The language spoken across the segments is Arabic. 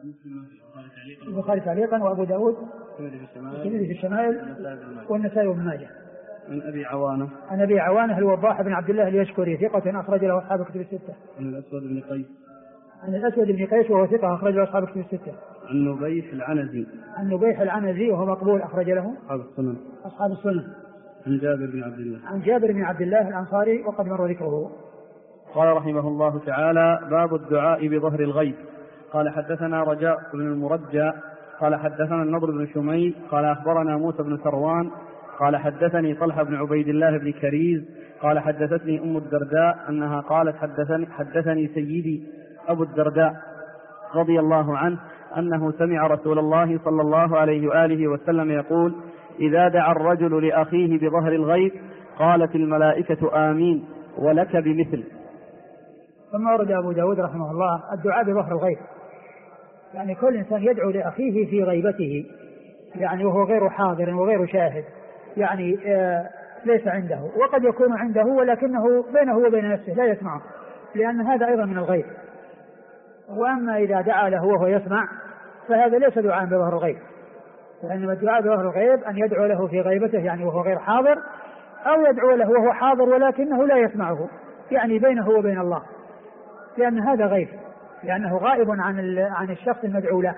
البخاري تعليقا وأبو داود في الشمائل والنسائي وابن ماجه. عن أبي عوانة عن أبي عوانة الوضاح بن عبد الله اليشكري ثقة أخرج له أصحاب الكتب الستة. عن الأسود بن قيس عن الأسود بن قيس وهو ثقة أخرج له أصحاب الكتب الستة. عن نبيح العنزي عن نبيح العنزي وهو مقبول أخرج له أصحاب السنن. عن جابر بن عبد الله عن جابر بن عبد الله الأنصاري وقد مر ذكره. قال رحمه الله تعالى: باب الدعاء بظهر الغيب. قال حدثنا رجاء بن المرجى قال حدثنا النضر بن شميل قال أخبرنا موسى بن ثروان قال حدثني طلحة بن عبيد الله بن كريز قال حدثتني أم الدرداء أنها قالت حدثني سيدي أبو الدرداء رضي الله عنه أنه سمع رسول الله صلى الله عليه وآله وسلم يقول: إذا دعا الرجل لأخيه بظهر الغيب قالت الملائكة آمين ولك بمثل. ثم ورد أبو داود رحمه الله الدعاء بظهر الغيب، يعني كل إنسان يدعو لأخيه في غيبته، يعني وهو غير حاضر وغير شاهد، يعني ليس عنده، وقد يكون عنده ولكنه بينه وبين نفسه لا يسمعه، لأن هذا أيضا من الغيب. وأما إذا دعا له وهو يسمع فهذا ليس دعاء بظهر الغيب، لأن الدعاء بظهر الغيب أن يدعو له في غيبته يعني وهو غير حاضر، أو يدعو له وهو حاضر ولكنه لا يسمعه، يعني بينه وبين الله، لأن هذا غيب، لأنه غائب عن الشخص المدعو له.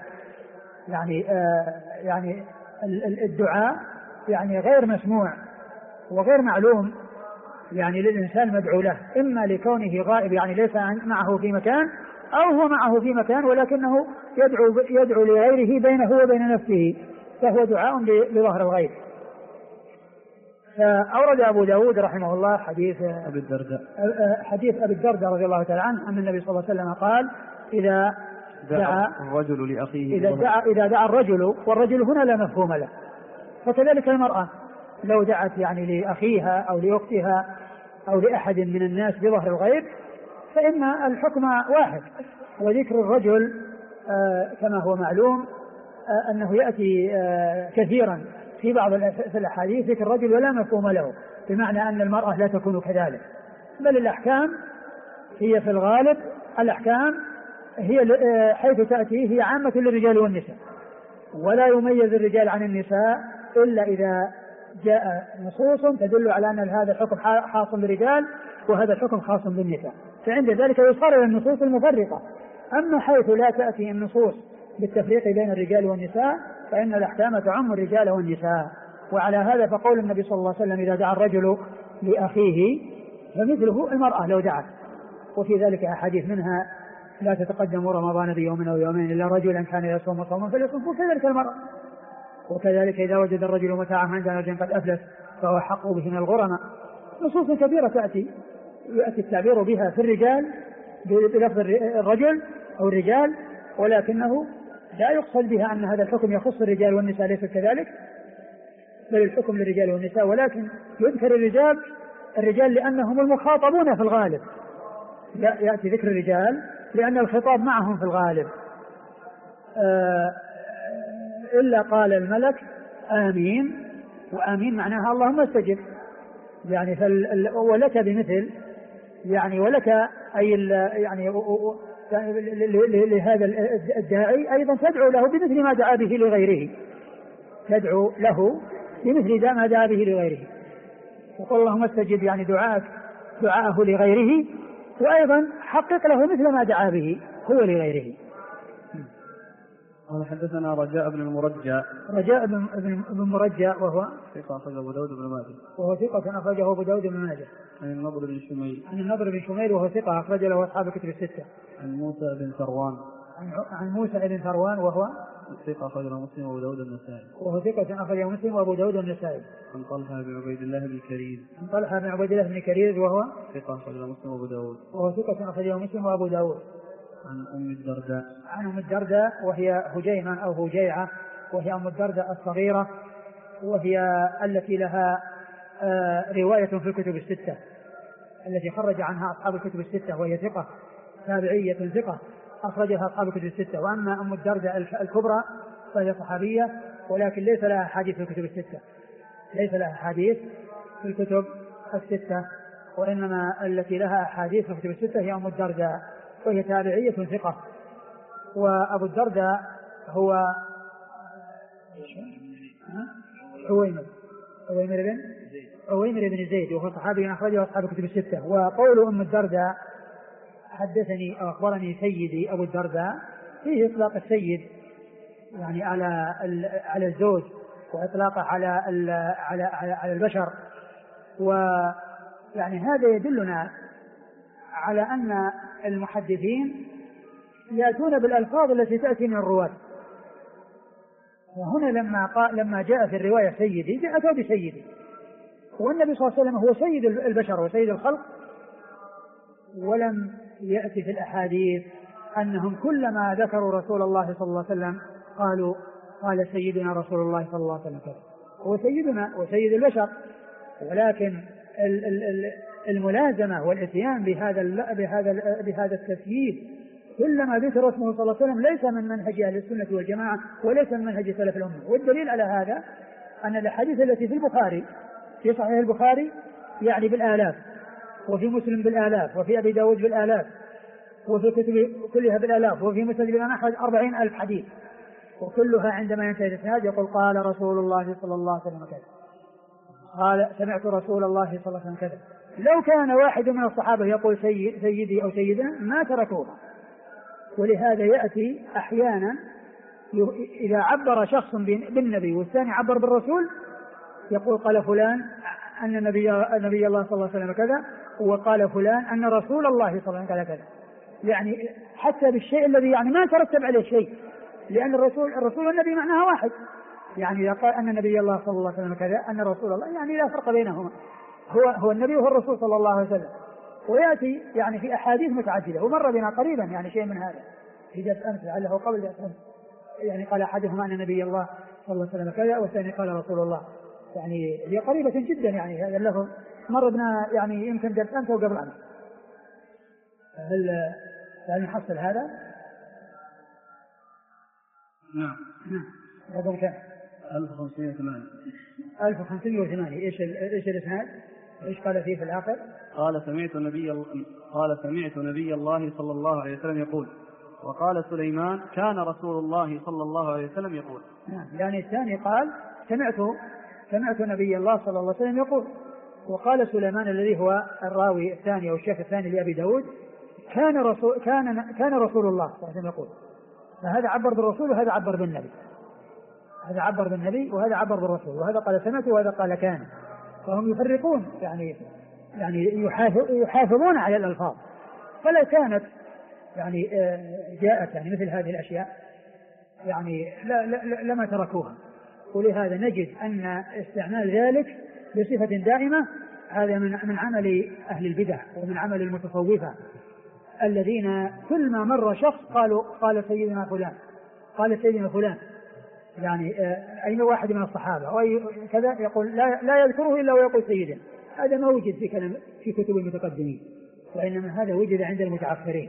يعني الدعاء يعني غير مسموع وغير معلوم يعني للإنسان المدعو له، إما لكونه غائب يعني ليس معه في مكان، أو هو معه في مكان ولكنه يدعو لغيره بينه وبين نفسه، فهو دعاء بظهر الغيب. فأورد أبو داود رحمه الله حديث أبي الدرداء رضي الله تعالى عنه أن النبي صلى الله عليه وسلم قال: إذا دعا الرجل لأخيه إذا دعا الرجل، والرجل هنا لا مفهوم له، فكذلك المرأة لو دعت يعني لأخيها أو لأختها أو لأحد من الناس بظهر الغيب فإن الحكم واحد. وذكر الرجل كما هو معلوم أنه يأتي كثيرا في بعض الأحاديث ذكر الرجل ولا مفهوم له، بمعنى أن المرأة لا تكون كذلك، بل الأحكام هي في الغالب الأحكام هي حيث تأتي هي عامة للرجال والنساء، ولا يميز الرجال عن النساء إلا إذا جاء نصوص تدل على أن هذا الحكم خاص بالرجال وهذا الحكم خاص بالنساء، فعند ذلك يصار إلى النصوص المفرقة. أما حيث لا تأتي النصوص بالتفريق بين الرجال والنساء فإن الأحكام تعم الرجال والنساء. وعلى هذا فقول النبي صلى الله عليه وسلم: إذا دعا الرجل لأخيه فمثله المرأة لو دعت. وفي ذلك أحاديث منها: لا تتقدم رمضان بيوم أو يومين إلا رجلا كان يصوم صوما فليصوم، وكذلك المرأة. وكذلك إذا وجد الرجل متاعه عند رجل قد أفلس فهو حق به من الغرماء. نصوص كثيرة يأتي التعبير بها في الرجال بلفظ الرجل أو الرجال، ولكنه لا يقصد بها أن هذا الحكم يخص الرجال والنساء، ليس كذلك، بل الحكم للرجال والنساء، ولكن يذكر الرجال لأنهم المخاطبون في الغالب، لا يأتي ذكر الرجال لأن الخطاب معهم في الغالب. إلا قال الملك آمين، وآمين معناها اللهم استجب، يعني ولك بمثل، يعني ولك أي يعني لهذا الداعي أيضا تدعو له بمثل ما دعا به لغيره، تدعو له بمثل ما دعا به لغيره، وقل اللهم استجب يعني دعاءه لغيره، وأيضا حقق له مثل ما دعا به هو لغيره. قال حدثنا رجاء بن المرجى. رجاء بن مرجى وهو ثقة أخرجه أبو داود بن ماجه. وهو ثقة أخرجه أبو داود بن ماجه. عن النضر بن شميل. عن النضر بن شميل وهو ثقة أخرج له أصحاب الكتب الستة. عن موسى بن ثروان. عن موسى بن ثروان وهو ثقة أخرجه مسلم وأبو داود النسائي. وهو ثقة أخرجه مسلم وأبو داود النسائي. عن طلحة بن عبيد الله بن كريز. عن طلحة بن عبيد الله بن كريز وهو ثقة أخرجه مسلم وأبو داود. وهو ثقة أخرجه مسلم وأبو داود. عن أم الدرداء. عن أم الدرداء وهي هجيمة أو هجيعة، وهي أم الدرداء الصغيرة، وهي التي لها رواية في الكتب الستة التي خرج عنها أصحاب الكتب الستة، وهي ثقة تابعية ثقة أخرجها أصحاب الكتب الستة. وأما أم الدرداء الكبرى فهي صحابية ولكن ليس لها حديث في الكتب الستة، ليس لها حديث في الكتب الستة، وإنما التي لها حديث في الكتب الستة هي أم الدرداء، وهي تابعية ثقة، وأبو الدرداء هو عويمر بن زيد وهو صحابي أخرجه أصحاب كتب الستة. وقول أم الدرداء حدثني أو أخبرني سيدي أبو الدرداء فيه إطلاق السيد يعني على الزوج وإطلاقه على البشر. ويعني هذا يدلنا على أن المحدثين يأتون بالألفاظ التي تأتي من الرواة. وهنا لما جاء في الرواية سيدي جاءته بسيدي، والنبي صلى الله عليه وسلم هو سيد البشر وسيد الخلق. ولم يأتي في الأحاديث أنهم كلما ذكروا رسول الله صلى الله عليه وسلم قال سيدنا رسول الله صلى الله عليه وسلم كذا، هو سيدنا وسيد البشر. ولكن الملازمة والاتيان بهذا التسييد كلما ذكر اسمه صلى الله عليه وسلم ليس من منهج أهل السنة والجماعة وليس من منهج سلف الأمة. والدليل على هذا أن الأحاديث التي في البخاري في صحيح البخاري يعني بالآلاف، وفي مسلم بالآلاف، وفي أبي داود بالآلاف، وفي كتب كلها بالآلاف، وفي مسند الإمام أحمد 40,000 حديث، وكلها عندما ينتهي الإسناد يقول قال رسول الله صلى الله عليه وسلم كذا، قال سمعت رسول الله صلى الله عليه وسلم كذا. لو كان واحد من الصحابة يقول سيدي أو سيدنا ما تركوها. ولهذا يأتي أحيانا إذا عبر شخص بالنبي والثاني عبر بالرسول يقول قال فلان أن نبي الله صلى الله عليه وسلم كذا، وقال فلان أن رسول الله صلى الله عليه وسلم كذا. يعني حتى بالشيء الذي يعني ما ترتب عليه شيء، لأن الرسول والنبي معناها واحد. يعني إذا قال أن نبي الله صلى الله عليه وسلم كذا أن رسول الله يعني لا فرق بينهما، هو النبي وهو الرسول صلى الله عليه وسلم. ويأتي يعني في أحاديث متعددة، ومر بنا قريبا يعني شيء من هذا في درس أمس لعله قبل درس أمس، يعني قال أحدهما أن نبي الله صلى الله عليه وسلم كذا والثاني قال رسول الله. يعني هي قريبة جدا، يعني هذا اللفظ مر بنا يعني يمكن درس أمس أو قبل أمس. هل نحصل هذا؟ نعم. رقم كم؟ 1508. 1508. إيش الإسناد؟ إيش قال فيه في الآخر؟ قال سمعت نبي الله صلى الله عليه وسلم يقول، وقال سليمان كان رسول الله صلى الله عليه وسلم يقول. يعني الثاني قال سمعت نبي الله صلى الله عليه وسلم يقول، وقال سليمان الذي هو الراوي الثاني أو الشيخ الثاني لأبي داود كان رسول الله صلى الله عليه وسلم يقول. فهذا عبر بالرسول وهذا عبر بالنبي، هذا عبر بالنبي وهذا عبر بالرسول، وهذا قال سمعت وهذا قال كان. فهم يفرقون يعني يحافظون على الألفاظ. فلو كانت يعني جاءت يعني مثل هذه الأشياء يعني لما تركوها. ولهذا نجد أن استعمال ذلك بصفة دائمة هذا من عمل أهل البدع ومن عمل المتصوفة الذين كل ما مر شخص قال سيدنا فلان، قال سيدنا فلان، يعني أين واحد من الصحابة أو كذا يقول لا يذكره إلا ويقول سيدنا. هذا ما وجد في كتب المتقدمين، وإنما هذا وجد عند المتعفرين.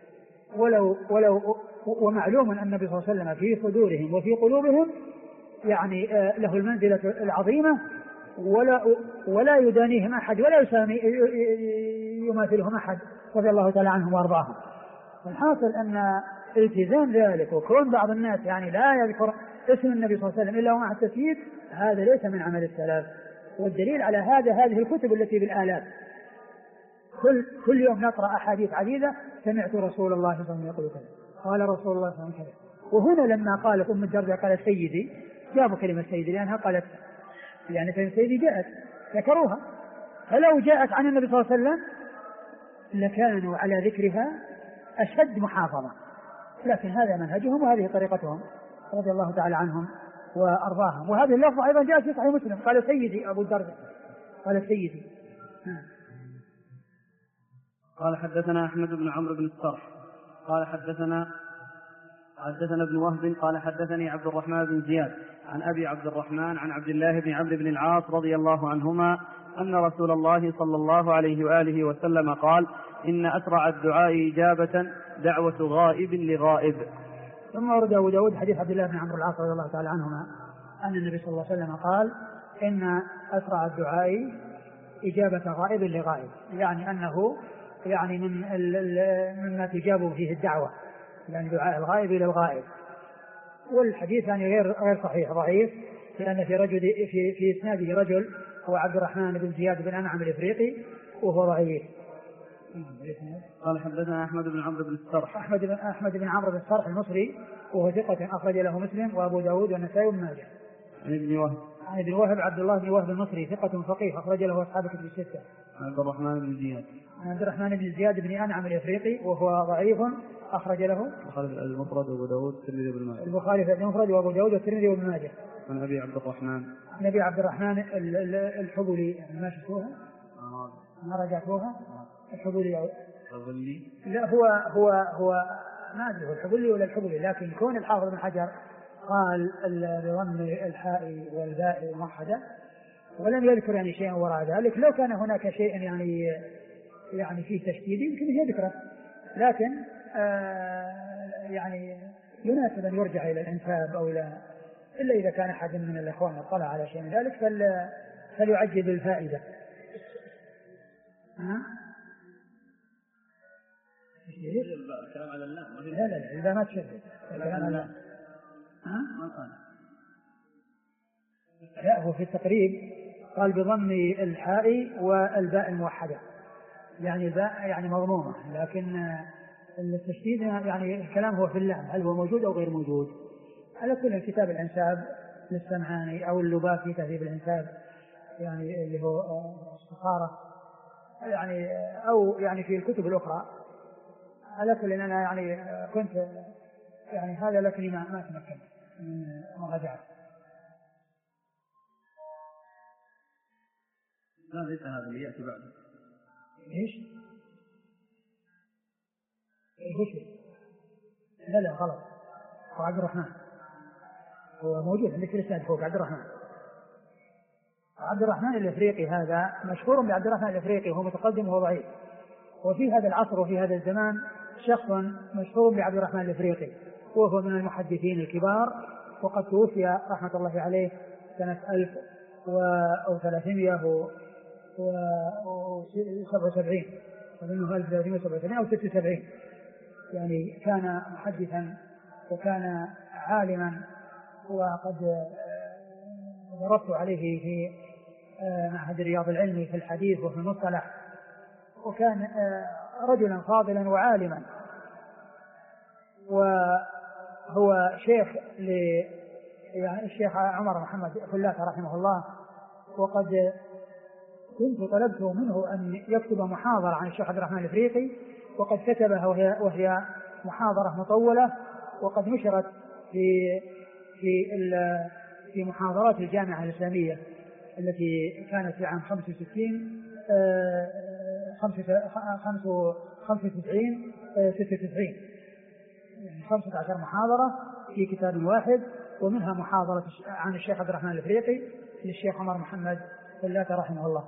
ومعلوم أن النبي صلى الله عليه وسلم في صدورهم وفي قلوبهم يعني له المنزلة العظيمة، ولا يدانيهم أحد ولا يماثلهم أحد رضي الله تعالى عنهم وأرضاهم. الحاصل أن التزام ذلك وكون بعض الناس يعني لا يذكر اسم النبي صلى الله عليه وسلم إلا ومع التسييد هذا ليس من عمل السلف. والدليل على هذه الكتب التي بالآلاف كل يوم نقرأ أحاديث عديدة سمعت رسول الله صلى الله عليه وسلم يقول كذا، قال رسول الله صلى الله عليه وسلم كذا. وهنا لما قالت أم الدرداء قالت سيدي جابوا كلمة سيدي لأنها قالت يعني كلمة سيدي جاءت ذكروها. فلو جاءت عن النبي صلى الله عليه وسلم لكانوا على ذكرها أشد محافظة، لكن هذا منهجهم وهذه طريقتهم رضي الله تعالى عنهم وأرضاهم. وهذه اللفظة أيضا جاءت في صحيح مسلم قال سيدي أبو الدرداء قال سيدي. قال حدثنا أحمد بن عمرو بن الصرح قال حدثنا ابن وهب قال حدثني عبد الرحمن بن زياد عن أبي عبد الرحمن عن عبد الله بن عمرو بن العاص رضي الله عنهما أن رسول الله صلى الله عليه وآله وسلم قال إن أسرع الدعاء إجابة دعوة غائب لغائب. ثم ورد أبو داود حديث عبد الله بن عمرو العاص رضي الله تعالى عنهما أن النبي صلى الله عليه وسلم قال إن أسرع الدعاء إجابة غائب لغائب، يعني أنه يعني مما تجاب فيه الدعوة، يعني دعاء الغائب إلى الغائب. والحديث يعني غير صحيح، ضعيف، لأن في إسناده رجل هو عبد الرحمن بن زياد بن أنعم الإفريقي وهو ضعيف. قال حدثنا أحمد بن عمرو بن السرح. أحمد بن عمرو بن السرح المصري وهو ثقة أخرج له مسلم وأبو داود والنسائي وابن ماجه. عن ابن وهب. عن ابن وهب عبد الله بن وهب المصري ثقة فقيه أخرج له أصحاب الكتب الستة. عن عبد الرحمن بن زياد. عن عبد الرحمن بن زياد بن أنعم الإفريقي وهو ضعيف أخرج له البخاري في المفرد وأبو داود والترمذي وابن ماجه. البخاري في المفرد وأبو داود والترمذي وابن ماجه. عن أبي عبد الرحمن. عن أبي عبد الرحمن الحبلي ما شفتوها؟ ما رجعتوها؟ الحبلي لا هو ما أدري هو الحبلي ولا الحبلي، لكن كون الحافظ بن حجر قال بضم الحاء والباء موحدة ولم يذكر يعني شيئا وراء ذلك. لو كان هناك شيء يعني فيه تشديد يمكن يذكره، لكن يعني يناسب أن يرجع إلى الإنساب أو إلا إذا كان أحد من الإخوان اطلع على شيء من ذلك فليعجل الفائدة. الكلام على الله. لا إذا ما تشدد الكلام على لا هو في التقريب قال بضم الحاء والباء الموحدة، يعني الباء يعني مضمومة، لكن التشديد يعني الكلام هو في اللام هل هو موجود أو غير موجود. على كل كتاب الأنساب للسمعاني أو اللباب في تهذيب الأنساب يعني اللي هو الصخارة يعني أو يعني في الكتب الأخرى. على كل أنا يعني كنت يعني هذا لكني ما تمكن من مراجعة. لا ليس هذا اللي يأتي بعده. إيش؟ لا غلط، هو عبد الرحمن هو موجود عندك في الإسناد فوق عبد الرحمن. عبد الرحمن الإفريقي هذا مشهور بعبد الرحمن الإفريقي وهو متقدم وهو ضعيف. وفي هذا العصر وفي هذا الزمان شخص مشهور بعبد الرحمن الإفريقي وهو من المحدثين الكبار، وقد توفي رحمة الله عليه سنة 1377 أظنه 1377 أو 76. يعني كان محدثا وكان عالما، وقد درست عليه في معهد رياض العلمي في الحديث وفي المصطلح، وكان رجلا فاضلا وعالما، وهو شيخ يعني الشيخ عمر محمد فلاتة رحمه الله. وقد كنت طلبت منه أن يكتب محاضرة عن الشيخ عبد الرحمن الإفريقي، وقد كتبها وهي محاضرة مطولة، وقد نشرت في محاضرات الجامعة الإسلامية التي كانت في عام 95 96 يعني 15 محاضرة في كتاب واحد، ومنها محاضرة عن الشيخ عبد الرحمن الإفريقي للشيخ عمر محمد فلاتة رحمه الله.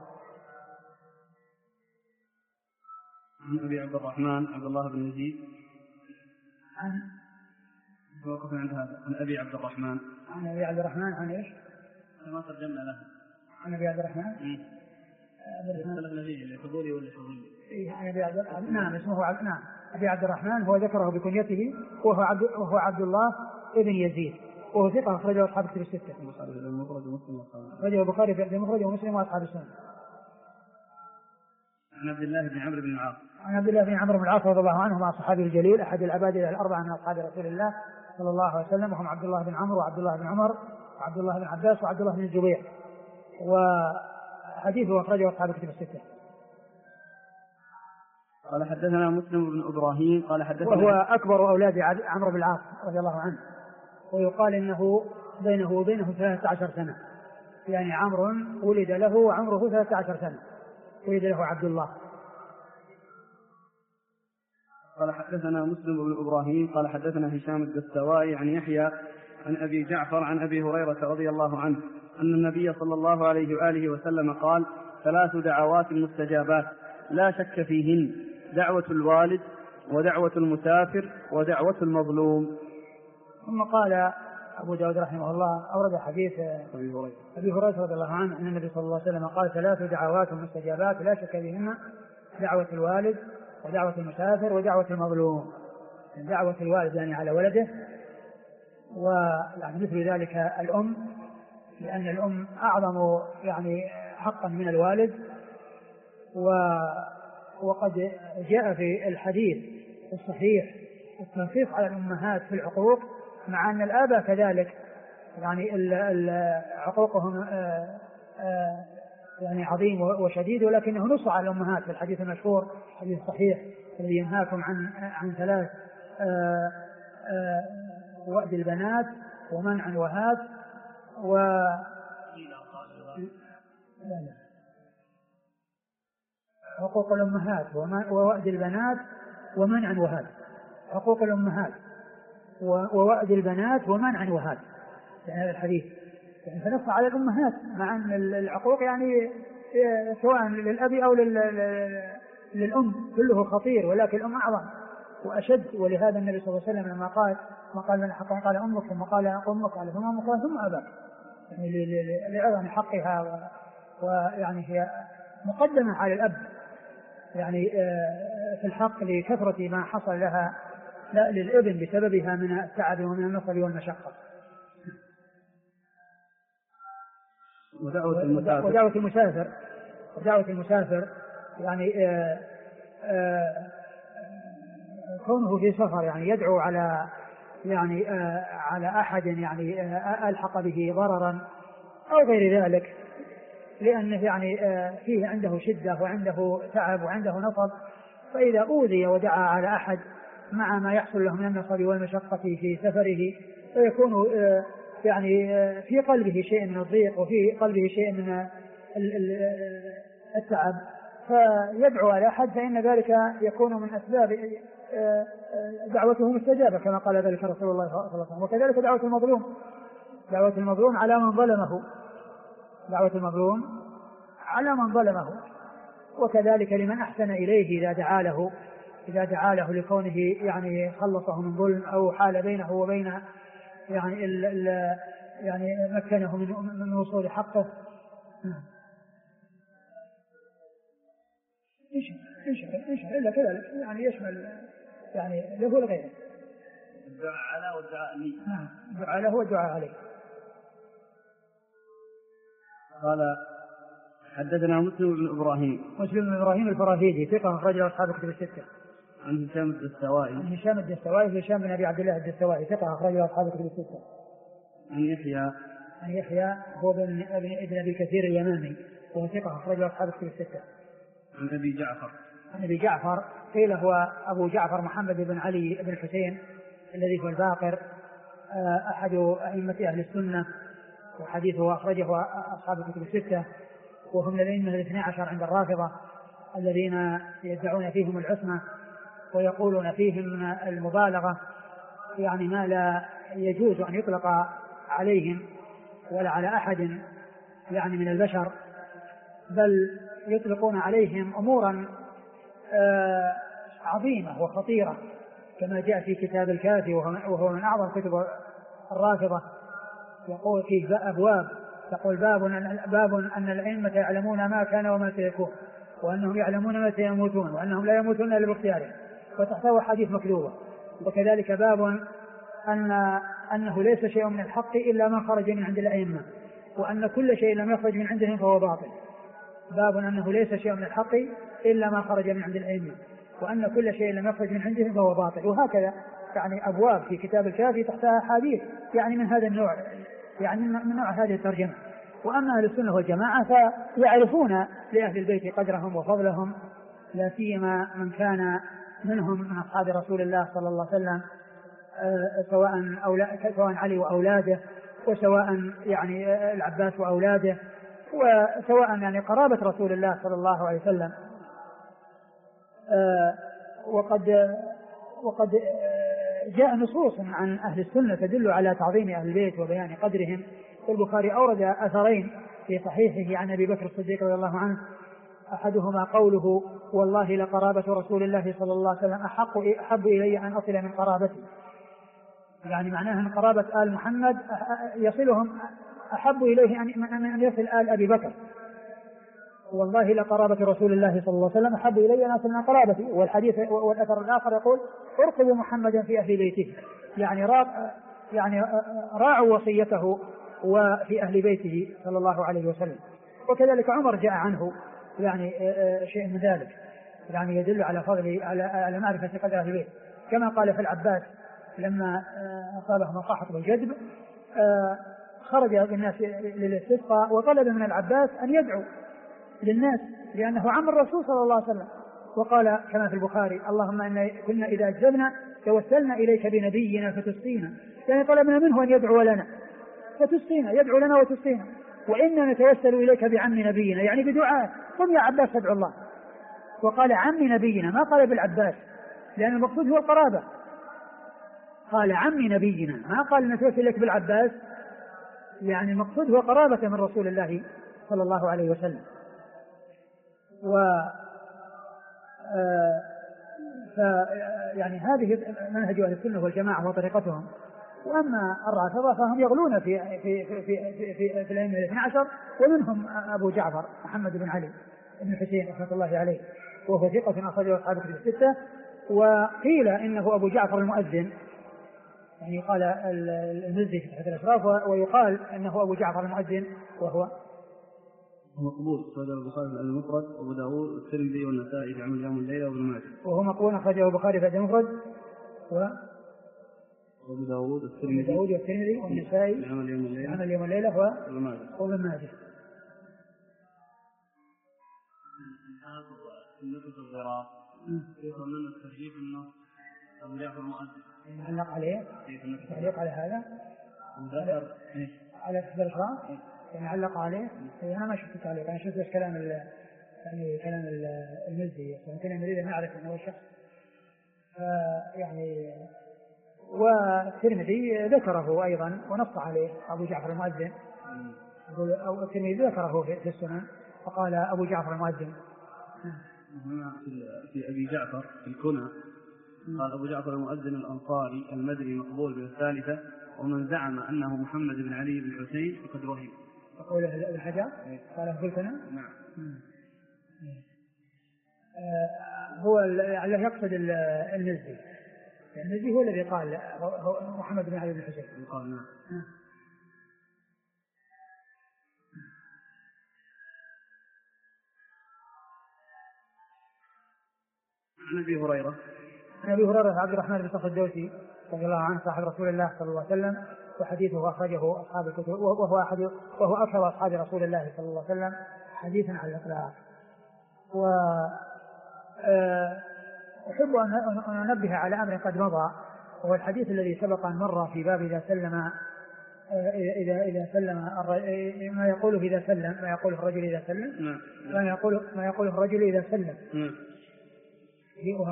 عن أبي عبد الرحمن عبد الله بن يزيد وقف عند هذا عن أبي عبد الرحمن. عن أبي عبد الرحمن عن إيش؟ ما ترجمنا له. عن أبي عبد الرحمن. اختلفنا فيه اللي حضوري ولا حضوري. نعم اسمه نعم أبي عبد الرحمن، هو ذكره بكنيته وهو عبد الله ابن يزيد، وهو ثقة أخرجه أصحاب الكتب الستة. أخرجه البخاري في المفرد ومسلم وأصحاب السنة. عن عبد الله بن عمرو بن العاص. عن عبد الله بن عمرو بن العاص رضي الله عنه مع الصحابي الجليل أحد الأبادلة الأربعة من أصحاب رسول الله صلى الله عليه وسلم، وهم عبد الله بن عمرو وعبد الله بن عمر وعبد الله بن عباس وعبد الله بن الزبير، وحديثه أخرجه أصحاب الكتب الستة. قال حدثنا مسلم بن إبراهيم قال حدثنا وهو أكبر أولاد عمرو بن العاص رضي الله عنه، ويقال إنه بينه وبينه 13 سنة، يعني عمرو ولد له وعمره 13 سنة، ولد له عبد الله. قال حدثنا مسلم بن إبراهيم قال حدثنا هشام الدستوائي عن يحيى عن أبي جعفر عن أبي هريرة رضي الله عنه أن النبي صلى الله عليه وآله وسلم قال: 3 دعوات مستجابات لا شك فيهن: دعوة الوالد ودعوة المسافر ودعوة المظلوم. ثم قال أبو داود رحمه الله أورد حديث أبي هريرة رضي الله عنه أن النبي صلى الله عليه وسلم قال: 3 دعوات مستجابات لا شك فيهن: دعوة الوالد ودعوة المسافر ودعوة المظلوم. دعوة الوالد يعني على ولده، ويعني مثل ذلك الأم، لأن الأم أعظم يعني حقا من الوالد. وقد جاء في الحديث الصحيح التنصيص على الأمهات في العقوق، مع أن الآباء كذلك يعني عقوقهم يعني عظيم وشديد، ولكنه نص على الأمهات في الحديث المشهور الحديث الصحيح الذي ينهاكم عن ثلاث: وأد البنات ومنع وهات حقوق الأمهات ووأد البنات ومنع وهات. حقوق الأمهات ووأد البنات ومنع وهات يعني هذا الحديث يعني فنص على الأمهات، مع أن العقوق يعني سواء للأب أو للأم كله خطير، ولكن الأم أعظم وأشد. ولهذا النبي صلى الله عليه وسلم لما قال من حقا قال أمك، ثم قال أمك، قال ثم أمك ثم أباك، يعني لعظم حقها، ويعني هي مقدمة على الأب يعني في الحق لكثرة ما حصل لها للابن بسببها من التعب ومن النصب والمشقة. ودعوة المسافر يعني كونه في سفر يعني يدعو على يعني على أحد يعني ألحق به ضررا أو غير ذلك، لأنه يعني فيه عنده شدة وعنده تعب وعنده نصب، فإذا أوذي ودعا على أحد مع ما يحصل له من النصب والمشقة في سفره، فيكون يعني في قلبه شيء من الضيق وفي قلبه شيء من التعب، فيدعو على أحد، فإن ذلك يكون من أسباب دعوته مستجابة كما قال ذلك رسول الله صلى الله عليه وسلم. وكذلك دعوة المظلوم على من ظلمه، دعوة المظلوم على من ظلمه، وكذلك لمن أحسن إليه إذا دعا له لكونه يعني خلصه من ظلم أو حال بينه وبين يعني يعني مكنه من وصول حقه. إيش إلا كذلك يعني يشمل يعني له لغيره. الدعاء على والدعاء لي. الدعاء له والدعاء عليه. قال حدثنا مسلم بن إبراهيم الفراهيدي ثقة أخرج له أصحاب الكتب الستة. عن هشام الدستوائي هشام بن أبي عبد الله الدستوائي ثقة أخرج له أصحاب الكتب الستة. عن يحيى هو ابن أبي كثير اليمامي وهو ثقة أخرج له أصحاب الكتب الستة. عن أبي جعفر قيل هو أبو جعفر محمد بن علي بن الحسين الذي هو الباقر أحد أئمة أهل السنة، وحديثه أخرجه أصحاب الكتب الستة، وهم الأئمة الاثني عشر عند الرافضة الذين يدعون فيهم العصمة ويقولون فيهم المبالغة، يعني ما لا يجوز أن يطلق عليهم ولا على أحد يعني من البشر، بل يطلقون عليهم أمورا عظيمة وخطيرة كما جاء في كتاب الكافي وهو من أعظم كتب الرافضة. يقول فيه أبواب، تقول باب أن الأئمة يعلمون ما كان وما سيكون، وأنهم يعلمون ما سيموتون، وأنهم لا يموتون إلا باختيارهم، وتحتوي حديث مكذوبة. وكذلك باب أنه ليس شيء من الحق إلا ما خرج من عند الأئمة، وأن كل شيء لم يخرج من عندهم فهو باطل. باب أنه ليس شيء من الحق إلا ما خرج من عند الأئمة، وأن كل شيء لم يخرج من عندهم فهو باطل. وهكذا يعني أبواب في كتاب الكافي تحتها حديث يعني من هذا النوع، يعني من نوع هذه الترجمة. وأما أهل السنة والجماعة فيعرفون لأهل البيت قدرهم وفضلهم، لا سيما من كان منهم من أصحاب رسول الله صلى الله عليه وسلم، سواء علي وأولاده، وسواء يعني العباس وأولاده، وسواء يعني قرابة رسول الله صلى الله عليه وسلم. وقد جاء نصوص عن أهل السنة تدل على تعظيم أهل البيت وبيان قدرهم. والبخاري أورد أثرين في صحيحه عن أبي بكر الصديق رضي الله عنه، أحدهما قوله: والله لقرابة رسول الله صلى الله عليه وسلم أحب إلي أن أصل من قرابتي، يعني معناها أن قرابة آل محمد يصلهم أحب إليه أن يصل آل أبي بكر. والله لقرابة رسول الله صلى الله عليه وسلم أحب إلي ناس من قرابتي. والحديث والأثر الآخر يقول ارقبوا محمدا في أهل بيته، يعني راعوا وصيته وفي أهل بيته صلى الله عليه وسلم. وكذلك عمر جاء عنه يعني شيء من ذلك، يعني يدل على فضل على معرفة قدر أهل البيت، كما قال في العباس لما أصابه مصاحة والجذب خرج بالناس للاستسقاء وطلب من العباس أن يدعو للناس لأنه عم الرسول صلى الله عليه وسلم، وقال كما في البخاري اللهم إن كنا إذا أجذبنا توسلنا إليك بنبينا فتسقينا، يعني طلبنا منه أن يدعو لنا فتسقينا، يدعو لنا وتسقينا، وإنا نتوسل إليك بعم نبينا يعني بدعاء، قم يا عباس فادعو الله. وقال عم نبينا ما قال بالعباس لأن المقصود هو القرابة، قال عم نبينا ما قال نتوسل إليك بالعباس، يعني المقصود هو قرابة من رسول الله صلى الله عليه وسلم. يعني هذه منهج أهل السنة والجماعة وطريقتهم. وأما الرافضة فهم يغلون في الأئمة الاثنى عشر، ومنهم أبو جعفر محمد بن علي بن الحسين رحمة الله عليه، وهو ثقة أخرجه أصحاب الكتب الستة. وقيل إنه أبو جعفر المؤذن، يعني قال المزي في تحت الأشراف، ويقال إنه أبو جعفر المؤذن وهو مقبول أخرجه البخاري في المفرد وأبو داود والترمذي والنسائي في عمل يوم الليلة وابن ماجه. وهو مقبول أخرجه البخاري في المفرد وأبو داود والترمذي والنسائي في عمل يوم الليلة وابن ماجه. سنة الضراء يفهم من الترجيح النص أبو جعفر المؤذن نعلق عليه تعليق على هذا على هذا الإخراج نعلق عليه. أنا ما شفت تعليق، أنا شفت كلام يعني كلام المزي، يمكن نريد أن نعرف أنه شخص يعني. والترمذي ذكره أيضا ونص عليه أبو جعفر المؤذن، أو الترمذي ذكره في السنن فقال أبو جعفر المؤذن. هنا في أبي جعفر في الكنى قال أبو جعفر المؤذن الأنصاري المدني مقبول بالثالثة، ومن زعم أنه محمد بن علي بن الحسين فقد وهم. يقول الحجر قال في الكنى. نعم. هو يعني يقصد المزي، المزي هو الذي قال محمد بن علي بن الحسين قال نعم. عن أبي هريرة عبد الرحمن بن صخر الدوسي رضي الله عنه صاحب رسول الله صلى الله عليه وسلم، وحديثه أخرجه أصحاب الكتب، وهو أكثر أصحاب رسول الله صلى الله عليه وسلم حديثا على الإطلاق. وأحب أن أنبه على أمر قد مضى، وهو الحديث الذي سبق أن مر في باب إذا سلم ما يقوله إذا سلم، ما يقوله الرجل إذا سلم، ما يقوله الرجل إذا سلم. وهو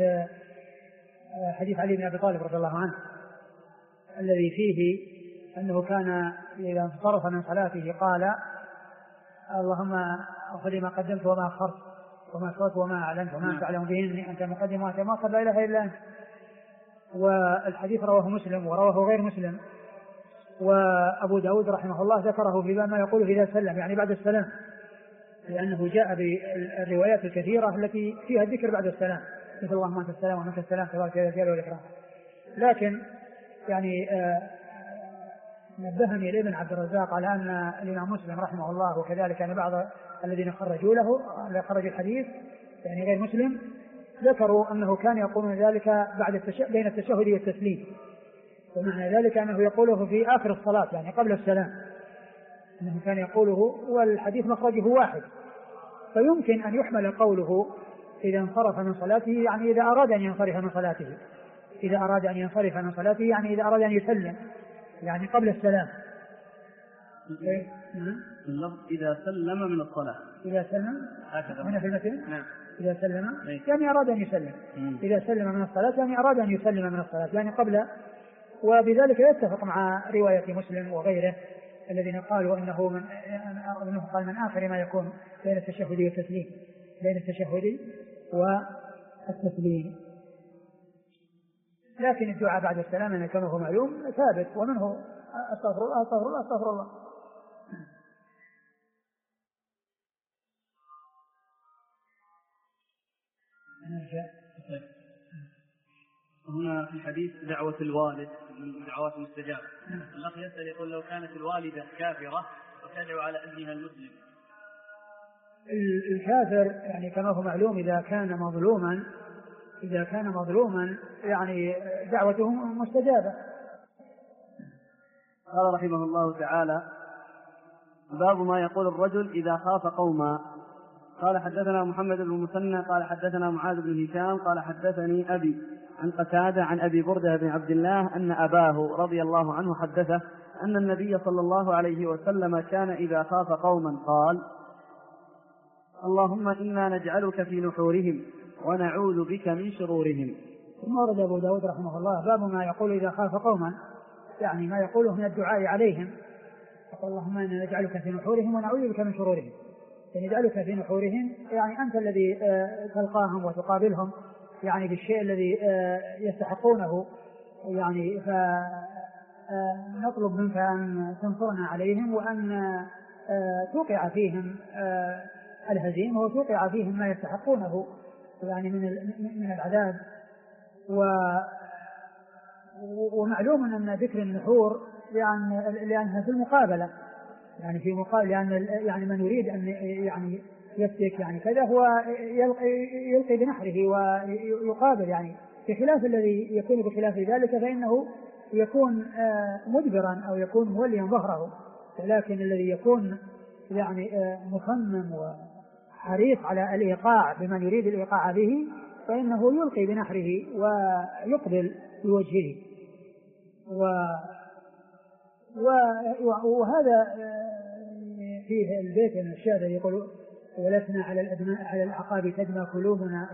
حديث علي بن أبي طالب رضي الله عنه الذي فيه أنه كان إذا انصرف من صلاته قال اللهم اغفر لي ما قدمت وما أخرت وما أسررت وما أعلنت وما أنت أعلم به مني أنت المقدم وأنت المؤخر لا إله إلا أنت. والحديث رواه مسلم ورواه غير مسلم، وأبو داود رحمه الله ذكره في ما يقوله إذا سلم يعني بعد السلام، لأنه جاء بالروايات الكثيرة التي فيها الذكر بعد السلام، مثل اللهم أنت السلام ومنك السلام تبارك يا ذا الجلال والإكرام. لكن يعني نبهني لابن عبد الرزاق على أن الإمام مسلم رحمه الله وكذلك أن بعض الذين خرجوا الحديث يعني غير مسلم ذكروا أنه كان يقولون ذلك بعد بين التشهد والتسليم، ومعنى ذلك أنه يقوله في آخر الصلاة يعني قبل السلام، أنه كان يقوله والحديث مخرجه واحد، فيمكن أن يحمل قوله إذا انصرف من صلاته يعني إذا أراد أن ينصرف من صلاته، إذا أراد أن ينصرف من صلاته يعني إذا أراد أن يسلم يعني قبل السلام. اللفظ إذا سلم من الصلاة، إذا سلم هنا في المتن إذا سلم يعني أراد أن يسلم، إذا سلم من الصلاة يعني أراد أن يسلم من الصلاة يعني قبل. وبذلك يتفق مع رواية مسلم وغيره الذين قالوا أنه قال من آخر ما يكون بين التشهد والتسليم، بين التشهد والتسليم. لكن الدعاء بعد السلام أن كونه معلوم ثابت، ومنه أستغفر الله. هنا في الحديث دعوة الوالد من الدعوات المستجابة. الأخ يسأل يقول لو كانت الوالدة كافرة وتدعو على ابنها المسلم. الكافر يعني كما هو معلوم إذا كان مظلوما يعني دعوته مستجابة. قال رحمه الله تعالى: باب ما يقول الرجل إذا خاف قوما. قال حدثنا محمد بن المثنى قال حدثنا معاذ بن هشام قال حدثني أبي عن قتادة عن أبي بردة بن عبد الله أن أباه رضي الله عنه حدثه أن النبي صلى الله عليه وسلم كان إذا خاف قوما قال: اللهم إنا نجعلك في نحورهم ونعوذ بك من شرورهم. ثم ورد أبو داود رحمه الله باب ما يقول إذا خاف قوما، يعني ما يقوله من الدعاء عليهم. اللهم إنا نجعلك في نحورهم ونعوذ بك من شرورهم. يعني نجعلك في نحورهم يعني أنت الذي تلقاهم وتقابلهم يعني بالشيء الذي يستحقونه، يعني فنطلب منك أن تنصرنا عليهم وأن توقع فيهم الهزيمة وتوقع فيهم ما يستحقونه يعني من العذاب. ومعلوم أن ذكر النحور لأنها في المقابلة، يعني في مقابل يعني من يريد أن يعني يفتك يعني كذا هو يلقي بنحره ويقابل، يعني بخلاف الذي يكون بخلاف ذلك فإنه يكون مدبرا أو يكون موليا ظهره. لكن الذي يكون يعني مصمم وحريص على الإيقاع بمن يريد الإيقاع به فإنه يلقي بنحره ويقبل بوجهه. وهذا فيه البيت من الشاهد يقول: ولسنا على الأعقاب تدمى قلوبنا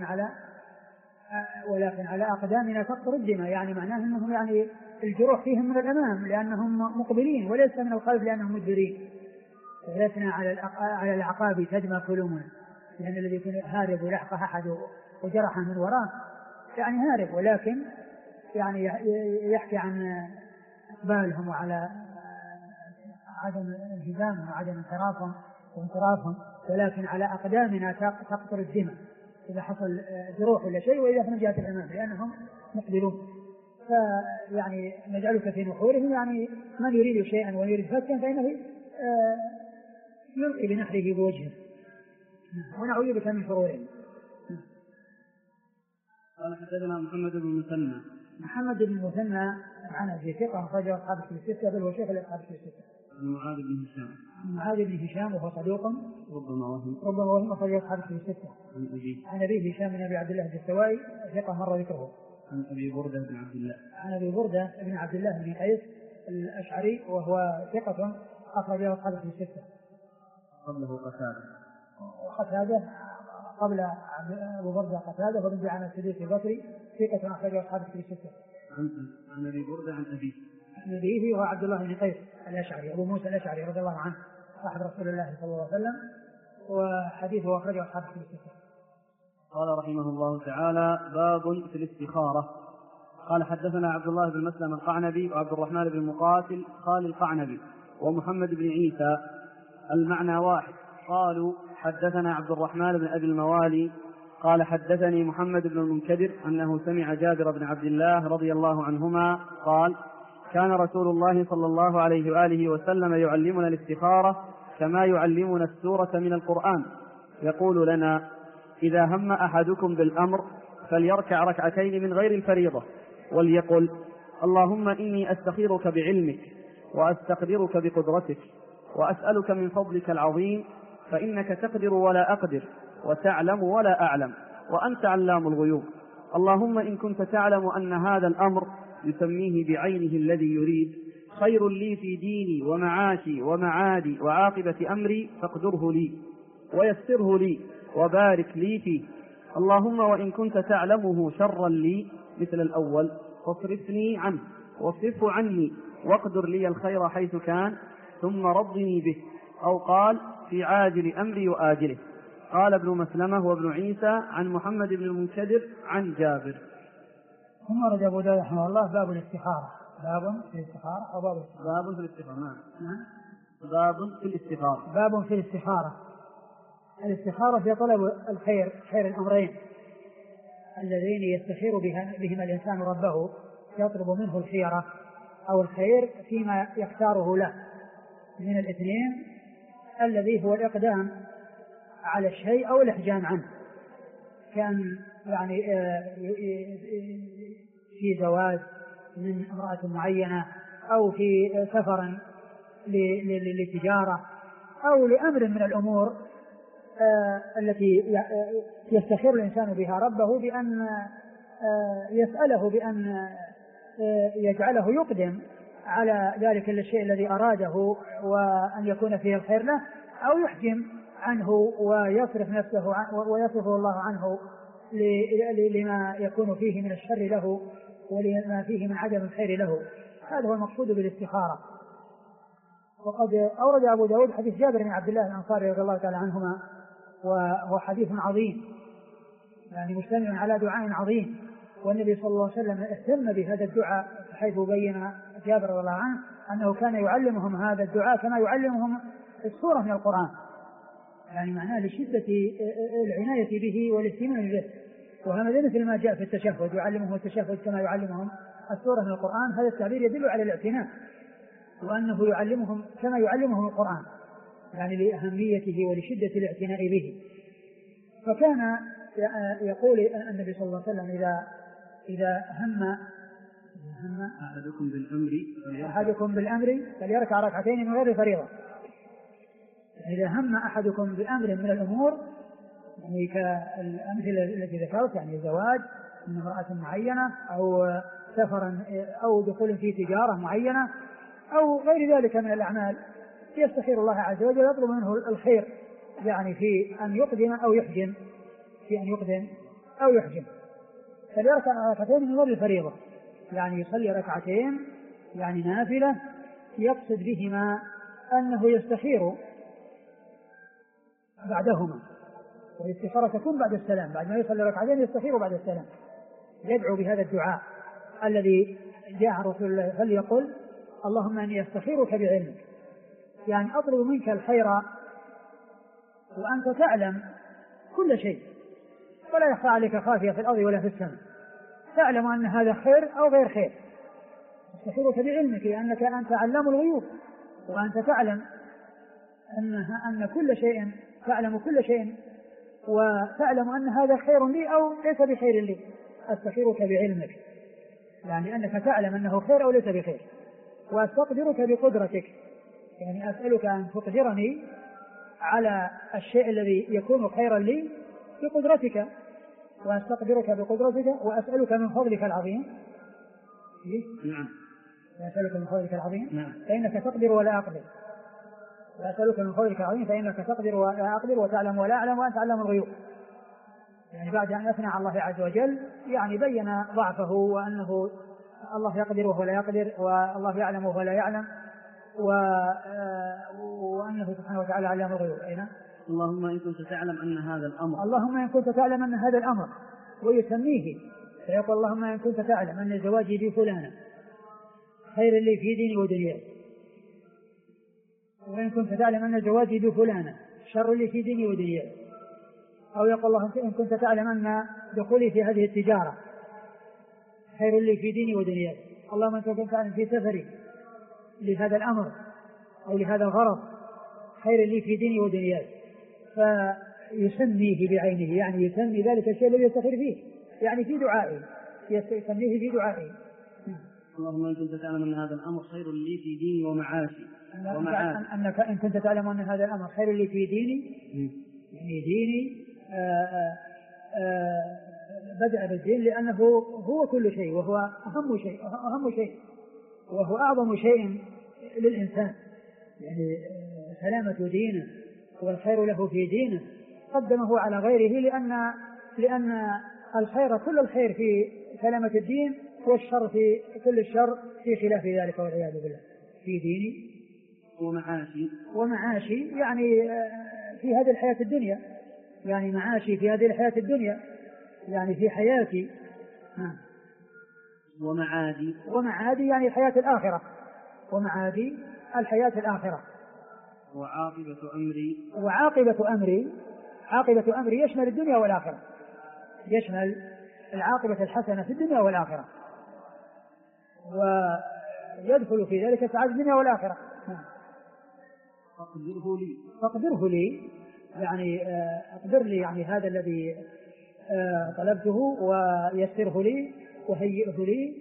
ولكن على أقدامنا تقطر الدماء. يعني معناه أنهم يعني الجروح فيهم من الأمام لأنهم مقبلين وليس من الخلف لأنهم مدبرين. ولسنا على الأعقاب تدمى قلوبنا، لأن الذي يكون هارب ولحق أحد وجرحا من وراه يعني هارب، ولكن يعني يحكي عن إقبالهم وعلى عدم انهزامهم وعدم انصرافهم، ولكن على أقدامنا تقطر الدماء إذا حصل جروح ولا شيء، وإذا من جهة الأمام لأنهم مقبلون. فيعني نجعلك في نحورهم، يعني من يريد شيئا ويريد فتكا فإنه يلقي بنحره بوجهه ونعوذ بك من شرورهم. قال حدثنا محمد بن المثنى عن أبي ثقة أخرجه أصحاب الكتب الستة بل هو شيخ الأصحاب الكتب الستة. معاذ بن هشام وهو صدوق ربما وهم أخرجه أصحاب الكتب الستة. عن أبي هشام بن أبي عبد الله الدستوائي ثقة مر ذكره. عن أبي بردة بن عبد الله بن قيس الأشعري وهو ثقة أخرجه أصحاب الكتب الستة. قبله قتادة قبل أبو بردة قتادة وابن عن السديس البصري ثقة أخرجه أصحاب الكتب الستة. عن أبي بردة عن أبيه هو عبد الله بن قيس الأشعري أبو موسى الأشعري رضي الله عنه صاحب رسول الله صلى الله عليه وسلم، وحديثه أخرجه أصحاب الكتب الستة. قال رحمه الله تعالى: باب في الاستخارة. قال حدثنا عبد الله بن مسلم القعنبي وعبد الرحمن بن مقاتل قال القعنبي ومحمد بن عيسى المعنى واحد. قالوا حدثنا عبد الرحمن بن أبي الموالي قال حدثني محمد بن المنكدر أنه سمع جابر بن عبد الله رضي الله عنهما قال: كان رسول الله صلى الله عليه وآله وسلم يعلمنا الاستخارة كما يعلمنا السورة من القرآن، يقول لنا: إذا هم أحدكم بالأمر فليركع ركعتين من غير الفريضة وليقل: اللهم إني أستخيرك بعلمك وأستقدرك بقدرتك وأسألك من فضلك العظيم فإنك تقدر ولا أقدر وتعلم ولا أعلم وأنت علام الغيوب. اللهم إن كنت تعلم أن هذا الأمر يسميه بعينه الذي يريد خير لي في ديني ومعاشي ومعادي وعاقبة أمري فاقدره لي ويسره لي وبارك لي فيه. اللهم وإن كنت تعلمه شرا لي مثل الأول فاصرفني عنه واصرفه عني واقدر لي الخير حيث كان ثم رضني به. أو قال: في عاجل أمري وآجله. قال ابن مسلمة وابن عيسى عن محمد بن المنكدر عن جابر. ثم رد أبو داود رحمه الله باب الاستخارة. باب في الاستخارة. الاستخارة في طلب الخير، خير الأمرين، اللذين يستخير بهما الإنسان ربه يطلب منه الخيرة أو الخير فيما يختاره له من الاثنين، الذي هو الإقدام على الشيء أو الإحجام عنه، كان يعني في زواج من امرأة معينة أو في سفر لتجارة أو لأمر من الأمور التي يستخير الإنسان بها ربه بأن يسأله بأن يجعله يقدم على ذلك الشيء الذي أراده وأن يكون فيه الخير له، أو يحجم عنه ويصرف نفسه ويصرفه الله عنه لما يكون فيه من الشر له ولما فيه من عدم الخير له. هذا هو المقصود بالاستخارة. وقد أورد أبو داود حديث جابر بن عبد الله الأنصاري رضي الله تعالى عنهما، وهو حديث عظيم يعني مشتمل على دعاء عظيم، والنبي صلى الله عليه وسلم اهتم بهذا الدعاء حيث بين جابر رضي الله عنه أنه كان يعلمهم هذا الدعاء كما يعلمهم السورة من القرآن، يعني معناه لشدة العناية به والاهتمام به. وهذا مثل ما جاء في التشهد، يعلمهم التشهد كما يعلمهم السورة من القرآن. هذا التعبير يدل على الاعتناء، وأنه يعلمهم كما يعلمهم القرآن، يعني لأهميته ولشدة الاعتناء به. فكان يقول النبي صلى الله عليه وسلم إذا هم أحدكم بالأمر فليركع ركعتين من غير فريضة. إذا هم أحدكم بأمر من الأمور، يعني كالأمثلة التي ذكرت، يعني زواج من امرأة معينة أو سفرا أو دخول في تجارة معينة أو غير ذلك من الأعمال، يستخير الله عز وجل يطلب منه الخير، يعني في أن يقدم أو يحجم، فليركع ركعتين من غير الفريضة، يعني يصلي ركعتين يعني نافلة يقصد بهما أنه يستخير بعدهما، والاستخارة تكون بعد السلام، بعد ما يصلي ركعتين يستخير بعد السلام، يدعو بهذا الدعاء الذي جاء رسول الله فليقل اللهم إني أستخيرك بعلمك، يعني أطلب منك الخير وأنت تعلم كل شيء ولا يخفى عليك خافية في الأرض ولا في السماء، تعلم أن هذا خير أو غير خير. أستخيرك بعلمك لأنك أنت علام الغيوب، وأنت تعلم أن كل شيء، تعلم كل شيء وتعلم أن هذا خير لي أو ليس بخير لي. أستخيرك بعلمك يعني أنك تعلم أنه خير أو ليس بخير، وأستقدرك بقدرتك، يعني أسألك أن تقدرني على الشيء الذي يكون خيرا لي بقدرتك، وأستقدرك بقدرتك، وأسألك من فضلك العظيم. نعم. وأسألك من فضلك العظيم نعم. فإنك تقدر ولا أقدر. وأسألك من فضلك العظيم فإنك تقدر ولا أقدر وتعلم ولا أعلم وأنت علام الغيوب. يعني بعد أن أثنى على الله عز وجل يعني بين ضعفه وأنه الله يقدر وهو لا يقدر، والله يعلم وهو لا يعلم، وأنه سبحانه وتعالى علام الغيوب. أين؟ اللهم إن كنت تعلم أن هذا الأمر، اللهم إن كنت تعلم أن هذا الأمر، ويسميه فيقول اللهم إن كنت تعلم أن زواجي بفلانة خير لي في ديني ودنياي، وإن كنت تعلم أن زواجي بفلانة شر لي في ديني ودنياي. أو يقول الله إن كنت تعلم أن دخولي في هذه التجارة خير لي في ديني ودنياي. اللهم إن كنت تعلم في سفري لهذا الأمر أو لهذا الغرض خير لي في ديني ودنياي، فيسميه بعينه، يعني يسمي ذلك الشيء الذي يستخير فيه، يعني في دعائه يسميه في دعائه. اللهم إن كنت تعلم أن هذا الأمر خير لي في ديني ومعاشي. أنك إن كنت تعلم أن هذا الأمر خير لي في ديني، يعني ديني بدأ بالدين لأنه هو كل شيء، وهو أهم شيء وهو أعظم شيء للإنسان، يعني سلامة دينه والخير له في دينه قدمه على غيره، لأن الخير كل الخير في سلامة الدين، والشر في كل الشر في خلاف ذلك والعياذ بالله. في ديني ومعاشي يعني في هذه الحياة الدنيا، يعني معاشي في هذه الحياة الدنيا يعني في حياتي. ومعادي يعني الحياة الآخرة، ومعادي الحياة الآخرة. وعاقبة أمري عاقبة أمري يشمل الدنيا والآخرة، يشمل العاقبة الحسنة في الدنيا والآخرة، ويدخل في ذلك سعادة الدنيا والآخرة. فاقدره لي يعني اقدر لي يعني هذا الذي طلبته، ويسره لي وهيئه لي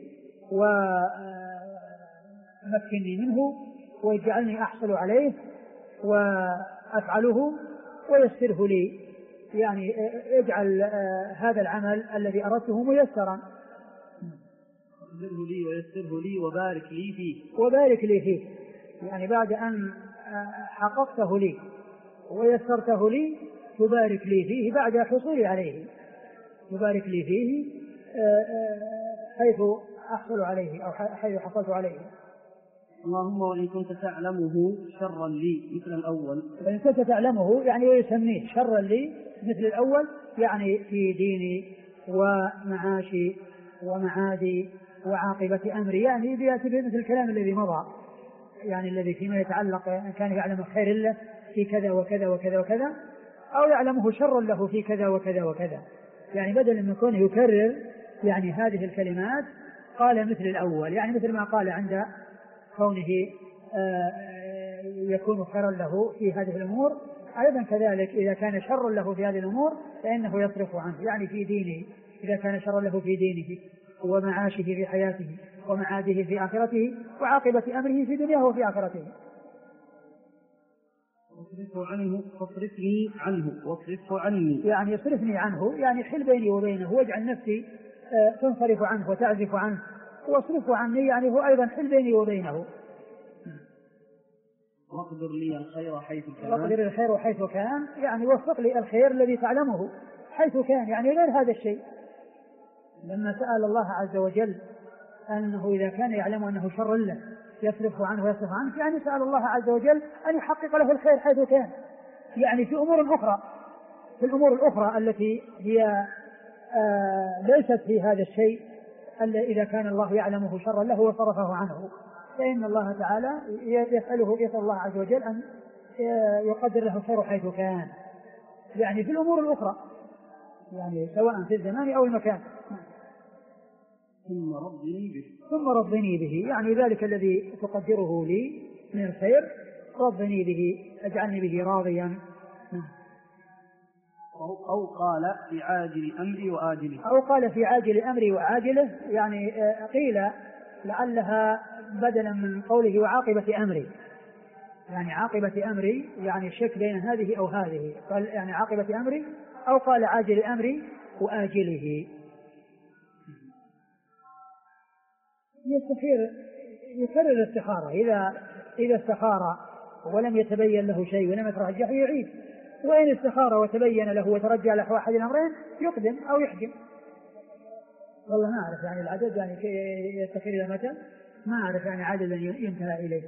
ومكنني منه، ويجعلني أحصل عليه وأفعله، ويسره لي يعني اجعل هذا العمل الذي أردته ميسرا. اقدره لي ويسره لي وبارك لي فيه. وبارك لي فيه يعني بعد أن حققته لي ويسرته لي تبارك لي فيه بعد حصولي عليه، تبارك لي فيه حيث أحصل عليه أو حيث حصلت عليه. اللهم وإن كنت تعلمه شرا لي مثل الأول. وإن كنت تعلمه يعني ويسميه شرا لي مثل الأول، يعني في ديني ومعاشي ومعادي وعاقبة أمري، يعني بيأتي بمثل الكلام الذي مضى، يعني الذي فيما يتعلق أن كان يعلم خير له في كذا وكذا وكذا وكذا، أو يعلمه شرا له في كذا وكذا وكذا، يعني بدل من كونه يكرر يعني هذه الكلمات قال مثل الأول، يعني مثل ما قال عند كونه يكون خيرا له في هذه الأمور، أيضا كذلك إذا كان شرا له في هذه الأمور فإنه يصرف عنه، يعني في دينه إذا كان شرا له في دينه ومعاشه في حياته ومعاده في آخرته وعاقبة أمره في دنياه وفي آخرته. واصرفني عنه واصرفه عني، يعني يصرفني عنه يعني حل بيني وبينه، واجعل نفسي تنصرف عنه وتعزف عنه، واصرفه عني يعني هو أيضا حل بيني وبينه. واقدر لي الخير حيث كان. واقدر الخير حيث كان يعني وفق لي الخير الذي تعلمه حيث كان، يعني غير هذا الشيء. لما سأل الله عز وجل أنه إذا كان يعلم أنه شر له يصرف عنه ويصرف عنه، يعني سأل الله عز وجل أن يحقق له الخير حيث كان، يعني في أمور أخرى، في الأمور الأخرى التي هي ليست في هذا الشيء إذا كان الله يعلمه شرا له وصرفه عنه، فإن الله تعالى يسأل الله عز وجل أن يقدر له الخير حيث كان، يعني في الأمور الأخرى، يعني سواء في الزمان أو المكان. ثم رضني به يعني ذلك الذي تقدره لي من الخير رضني به، اجعلني به راضيا. أو قال في عاجل أمري وآجله. أو قال في عاجل أمري وآجله، يعني قيل لعلها بدلا من قوله وعاقبة أمري، يعني عاقبة أمري يعني الشك بين هذه أو هذه، قال يعني عاقبة أمري، أو قال عاجل أمري وآجله. يكرر الاستخارة، إذا استخار ولم يتبين له شيء ولم يترجح يعيد، وإن استخار وتبين له وترجع له أحد الأمرين يقدم أو يحجم. والله ما أعرف يعني العدد يعني يستخير إلى متى، ما أعرف يعني عددا ينتهى إليه.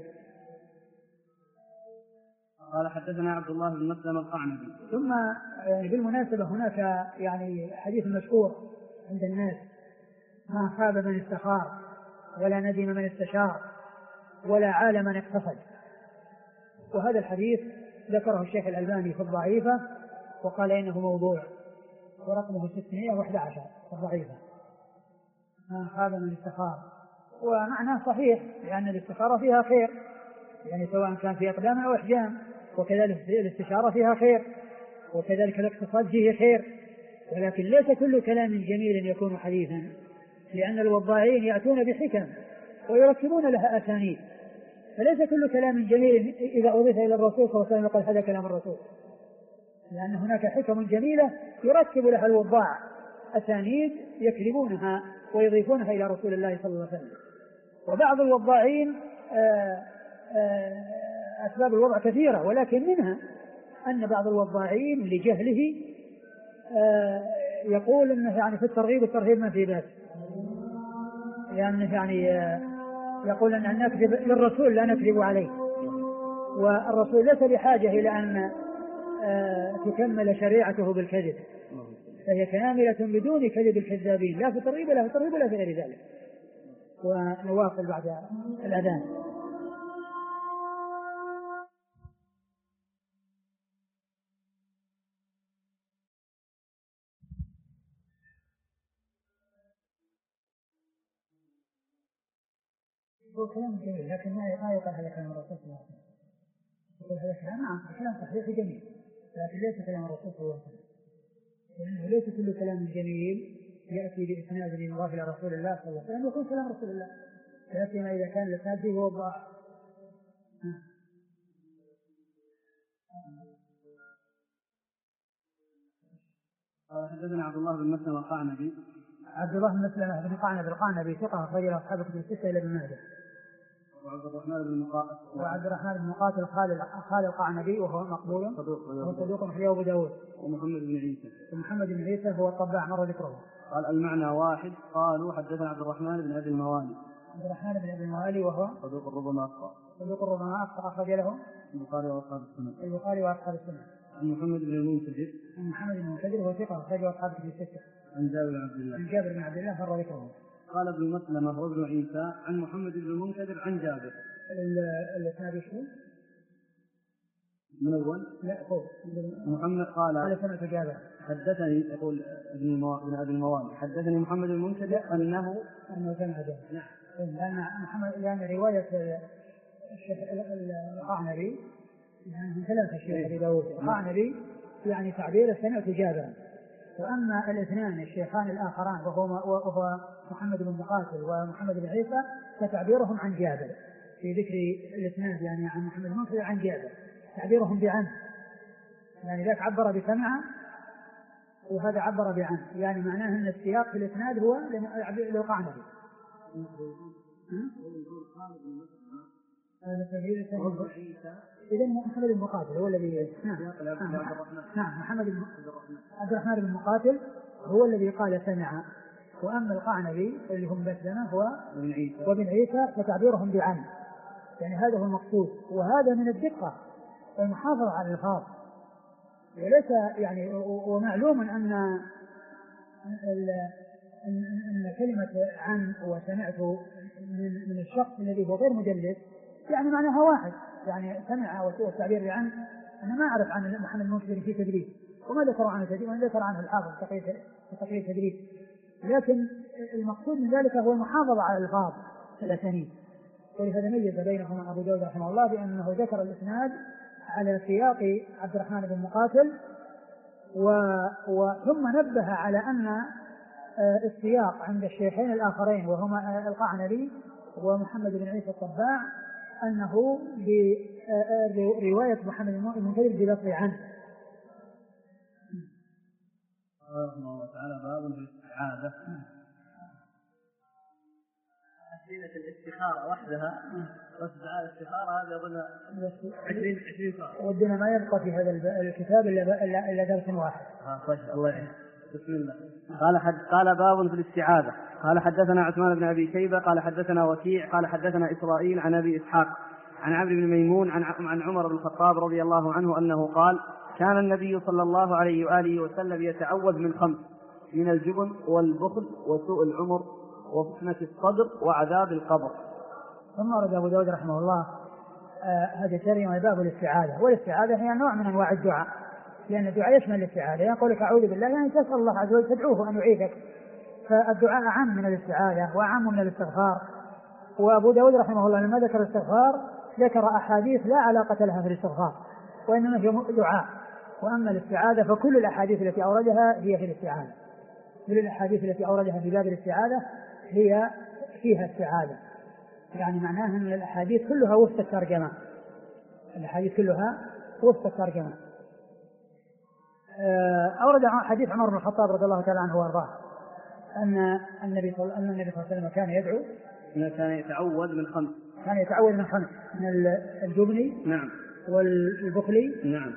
قال حدثنا عبد الله بن مسلم القعنبي. ثم بالمناسبة هناك يعني حديث مشهور عند الناس: ما خاب من استخار ولا ندم من استشار ولا عال من اقتصد. وهذا الحديث ذكره الشيخ الألباني في الضعيفة وقال إنه موضوع، ورقمه 611 في الضعيفة. ما خاب من استخار، ومعناه صحيح لأن الاستخارة فيها خير، يعني سواء كان في أقدام أو أحجام، وكذلك الاستشارة فيها خير، وكذلك الاقتصاد فيه خير، ولكن ليس كل كلام جميل يكون حديثا، لأن الوضاعين يأتون بحكم ويركبون لها أسانيد، فليس كل كلام جميل إذا أضيف إلى الرسول صلى الله عليه وسلم قال هذا كلام الرسول، لأن هناك حكم جميلة يركب لها الوضاع أسانيد يكذبونها ويضيفونها إلى رسول الله صلى الله عليه وسلم. وبعض الوضاعين أسباب الوضع كثيرة، ولكن منها أن بعض الوضاعين لجهله يقول أنه يعني في الترغيب والترهيب ما في بأس، يعني يقول أن نكذب للرسول لا نكذب عليه، والرسول ليس بحاجة إلى أن تكمل شريعته بالكذب، فهي كاملة بدون كذب الكذابين، لا في الترغيب ولا في الترهيب ولا في غير ذلك. ونواصل بعد الأذان. هو كلام جميل لكن ما يقال هذا كلام الرسول صلى الله عليه وسلم. يقول هذا كلام نعم كلام صحيح جميل لكن ليس كلام الرسول صلى الله عليه وسلم، لأنه ليس كل كلام جميل يأتي بإسناد يضاف إلى رسول الله صلى الله عليه وسلم يكون كلام رسول الله، لكن إذا كان الإسناد فيه هو ضعف. حدثنا عبد الله بن مسلم القعنبي. عبد الله بن مسلم بن قعنب القعنبي ثقة أخرج له أصحاب الكتب الستة إلى ابن ماجه. وعبد الرحمن بن مقاتل خالد القعنبي وهو مقبول وهو صدوق أخرجه أبو داود. ومحمد بن عيسى هو الطباع مر ذكره. قال المعنى واحد. قالوا حدثنا عبد الرحمن بن أبي الموالي وهو صدوق ربما أخطأ أخرج له البخاري وأصحاب السنة. محمد بن المنكدر هو ثقة أخرجه أصحاب الكتب الستة. عن جابر بن عبد الله مر ذكره. قال ابن مسلمة وابن عيسى عن محمد بن المنكدر عن جابر. الإسناد شو؟ من أول؟ لا هو محمد قال سمعت جابر حدثني يقول ابن أبي الموالي حدثني محمد بن المنكدر أنه سمع جابر. نعم. لأن رواية الشيخ القعنبي يعني ثلاثة شيخ أبي داود القعنبي يعني تعبير سمعت جابرا، وأما الاثنان الشيخان الآخران وهو محمد بن مقاتل ومحمد بن عيسى فتعبيرهم عن جابر في ذكر الإسناد يعني عن محمد بن مقاتل عن جابر تعبيرهم بعن، يعني ذاك عبر بسمع وهذا عبر بعن، يعني معناه أن السياق في الإسناد هو للقعنبي. إذا محمد بن مقاتل هو الذي نعم عبد الرحمن بن مقاتل هو الذي قال سمع، وأما القعنبي اللي هم مسلمة هو وابن عيسى فتعبيرهم بعن، يعني هذا هو المقصود، وهذا من الدقة المحافظة على الألفاظ، وليس يعني ومعلوم أن كلمة عن وسمعت من الشخص الذي هو غير مدلس يعني معناها واحد، يعني سمع والتعبير عن أنا ما أعرف عن محمد المنكدر في تدريس وما ذكر عنه تدريس وما ذكر عنه الحافظ في تقرير تدريس، لكن المقصود من ذلك هو المحافظة على الألفاظ الأسانيد، ولهذا ميز بينهما أبو داود رحمه الله بأنه ذكر الإسناد على سياق عبد الرحمن بن مقاتل ثم نبه على أن السياق عند الشيخين الآخرين وهما القعنبي ومحمد بن عيسى الطباع أنه برواية محمد بن المنكدر بلفظ عنه. الله تعالى باب في الاستعاذة. أسئلة الاستخارة وحدها واستعاذة الاستخارة هذا أظن 20 صار. ودنا ما يبقى في هذا الكتاب إلا درس واحد. طيب الله يعين. بسم الله. قال باب في الاستعاذة. قال حدثنا عثمان بن أبي شيبة قال حدثنا وكيع قال حدثنا إسرائيل عن أبي إسحاق عن عمرو بن ميمون عن عمر بن الخطاب رضي الله عنه أنه قال كان النبي صلى الله عليه وآله وسلم يتعوذ من 5: من الجبن والبخل وسوء العمر وفتنة الصدر وعذاب القبر. ثم ورد أبو داود رحمه الله هذا ترجمة باب الاستعاذة، والاستعاذة هي نوع من أنواع الدعاء، لأن الدعاء يشمل الاستعاذة، يقولك أعوذ بالله يعني تسأل الله عز وجل تدعوه أن يعيذك، فالدعاء عام من الاستعاذة وعام من الاستغفار. وأبو داود رحمه الله لما ذكر الاستغفار ذكر أحاديث لا علاقة لها في الاستغفار وإنما هي دعاء، وأما الاستعاذة فكل الأحاديث التي أوردها هي في الاستعاذة، كل الأحاديث التي أوردها في باب الاستعاذة هي فيها استعاذة، يعني معناها أن الأحاديث كلها وفق الترجمة، الأحاديث كلها وفق الترجمة. أورد حديث عمر بن الخطاب رضي الله تعالى عنه وارضاه أن النبي صلى الله عليه وسلم كان يدعو كان يتعوذ من 5: كان يتعوذ من 5: من الجبن نعم والبخل نعم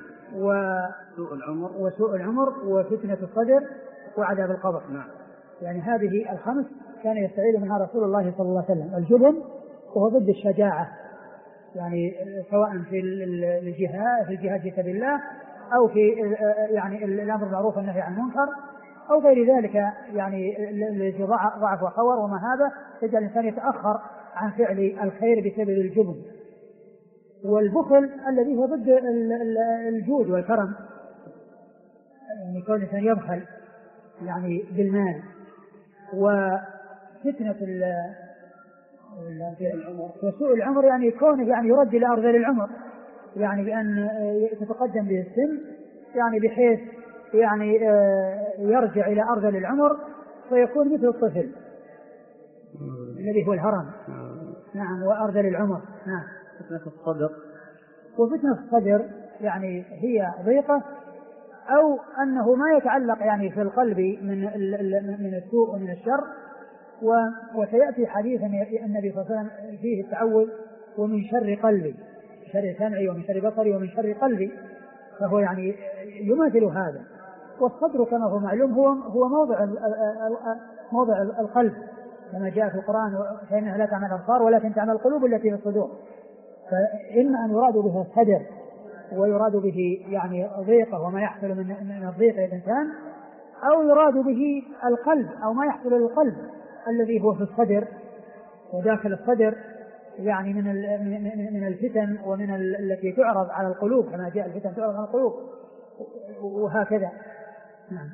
وسوء العمر وفتنة الصدر وعذاب القبر. نعم. يعني هذه ال5 كان يستعيذ منها رسول الله صلى الله عليه وسلم. الجبن وهو ضد الشجاعة، يعني سواء في الجهاد في سبيل الله أو في يعني الأمر بالمعروف والنهي عن المنكر أو غير ذلك، يعني الذي ضعف وخور ومهابة تجعل الإنسان يتأخر عن فعل الخير بسبب الجبن. والبخل الذي هو ضد الجود والكرم، يعني كون الإنسان يبخل يعني بالمال. وفتنة وسوء العمر يعني كونه يعني يرد إلى أرذل العمر، يعني بأن تتقدم به السن، يعني بحيث يعني يرجع إلى أرذل العمر فيكون مثل الطفل الذي هو الهرم. نعم، وأرذل العمر. نعم. فتنة الصدر، وفتنة الصدر يعني هي ضيقة أو أنه ما يتعلق يعني في القلب من السوء ومن الشر. وسيأتي حديث النبي صلى الله عليه وسلم فيه التعوذ ومن شر قلبي، شر سمعي ومن شر بصري ومن شر قلبي، فهو يعني يماثل هذا. والصدر كما هو معلوم هو موضع القلب كما جاء في القرآن فإنها لا تعمل الأبصار ولكن تعمل القلوب التي في الصدور. فإما أن يراد به الصدر ويراد به يعني ضيقة وما يحصل من الضيق للإنسان، أو يراد به القلب أو ما يحصل للقلب الذي هو في الصدر وداخل الصدر، يعني من الفتن ومن التي تعرض على القلوب كما جاء الفتن تعرض على القلوب وهكذا. نعم.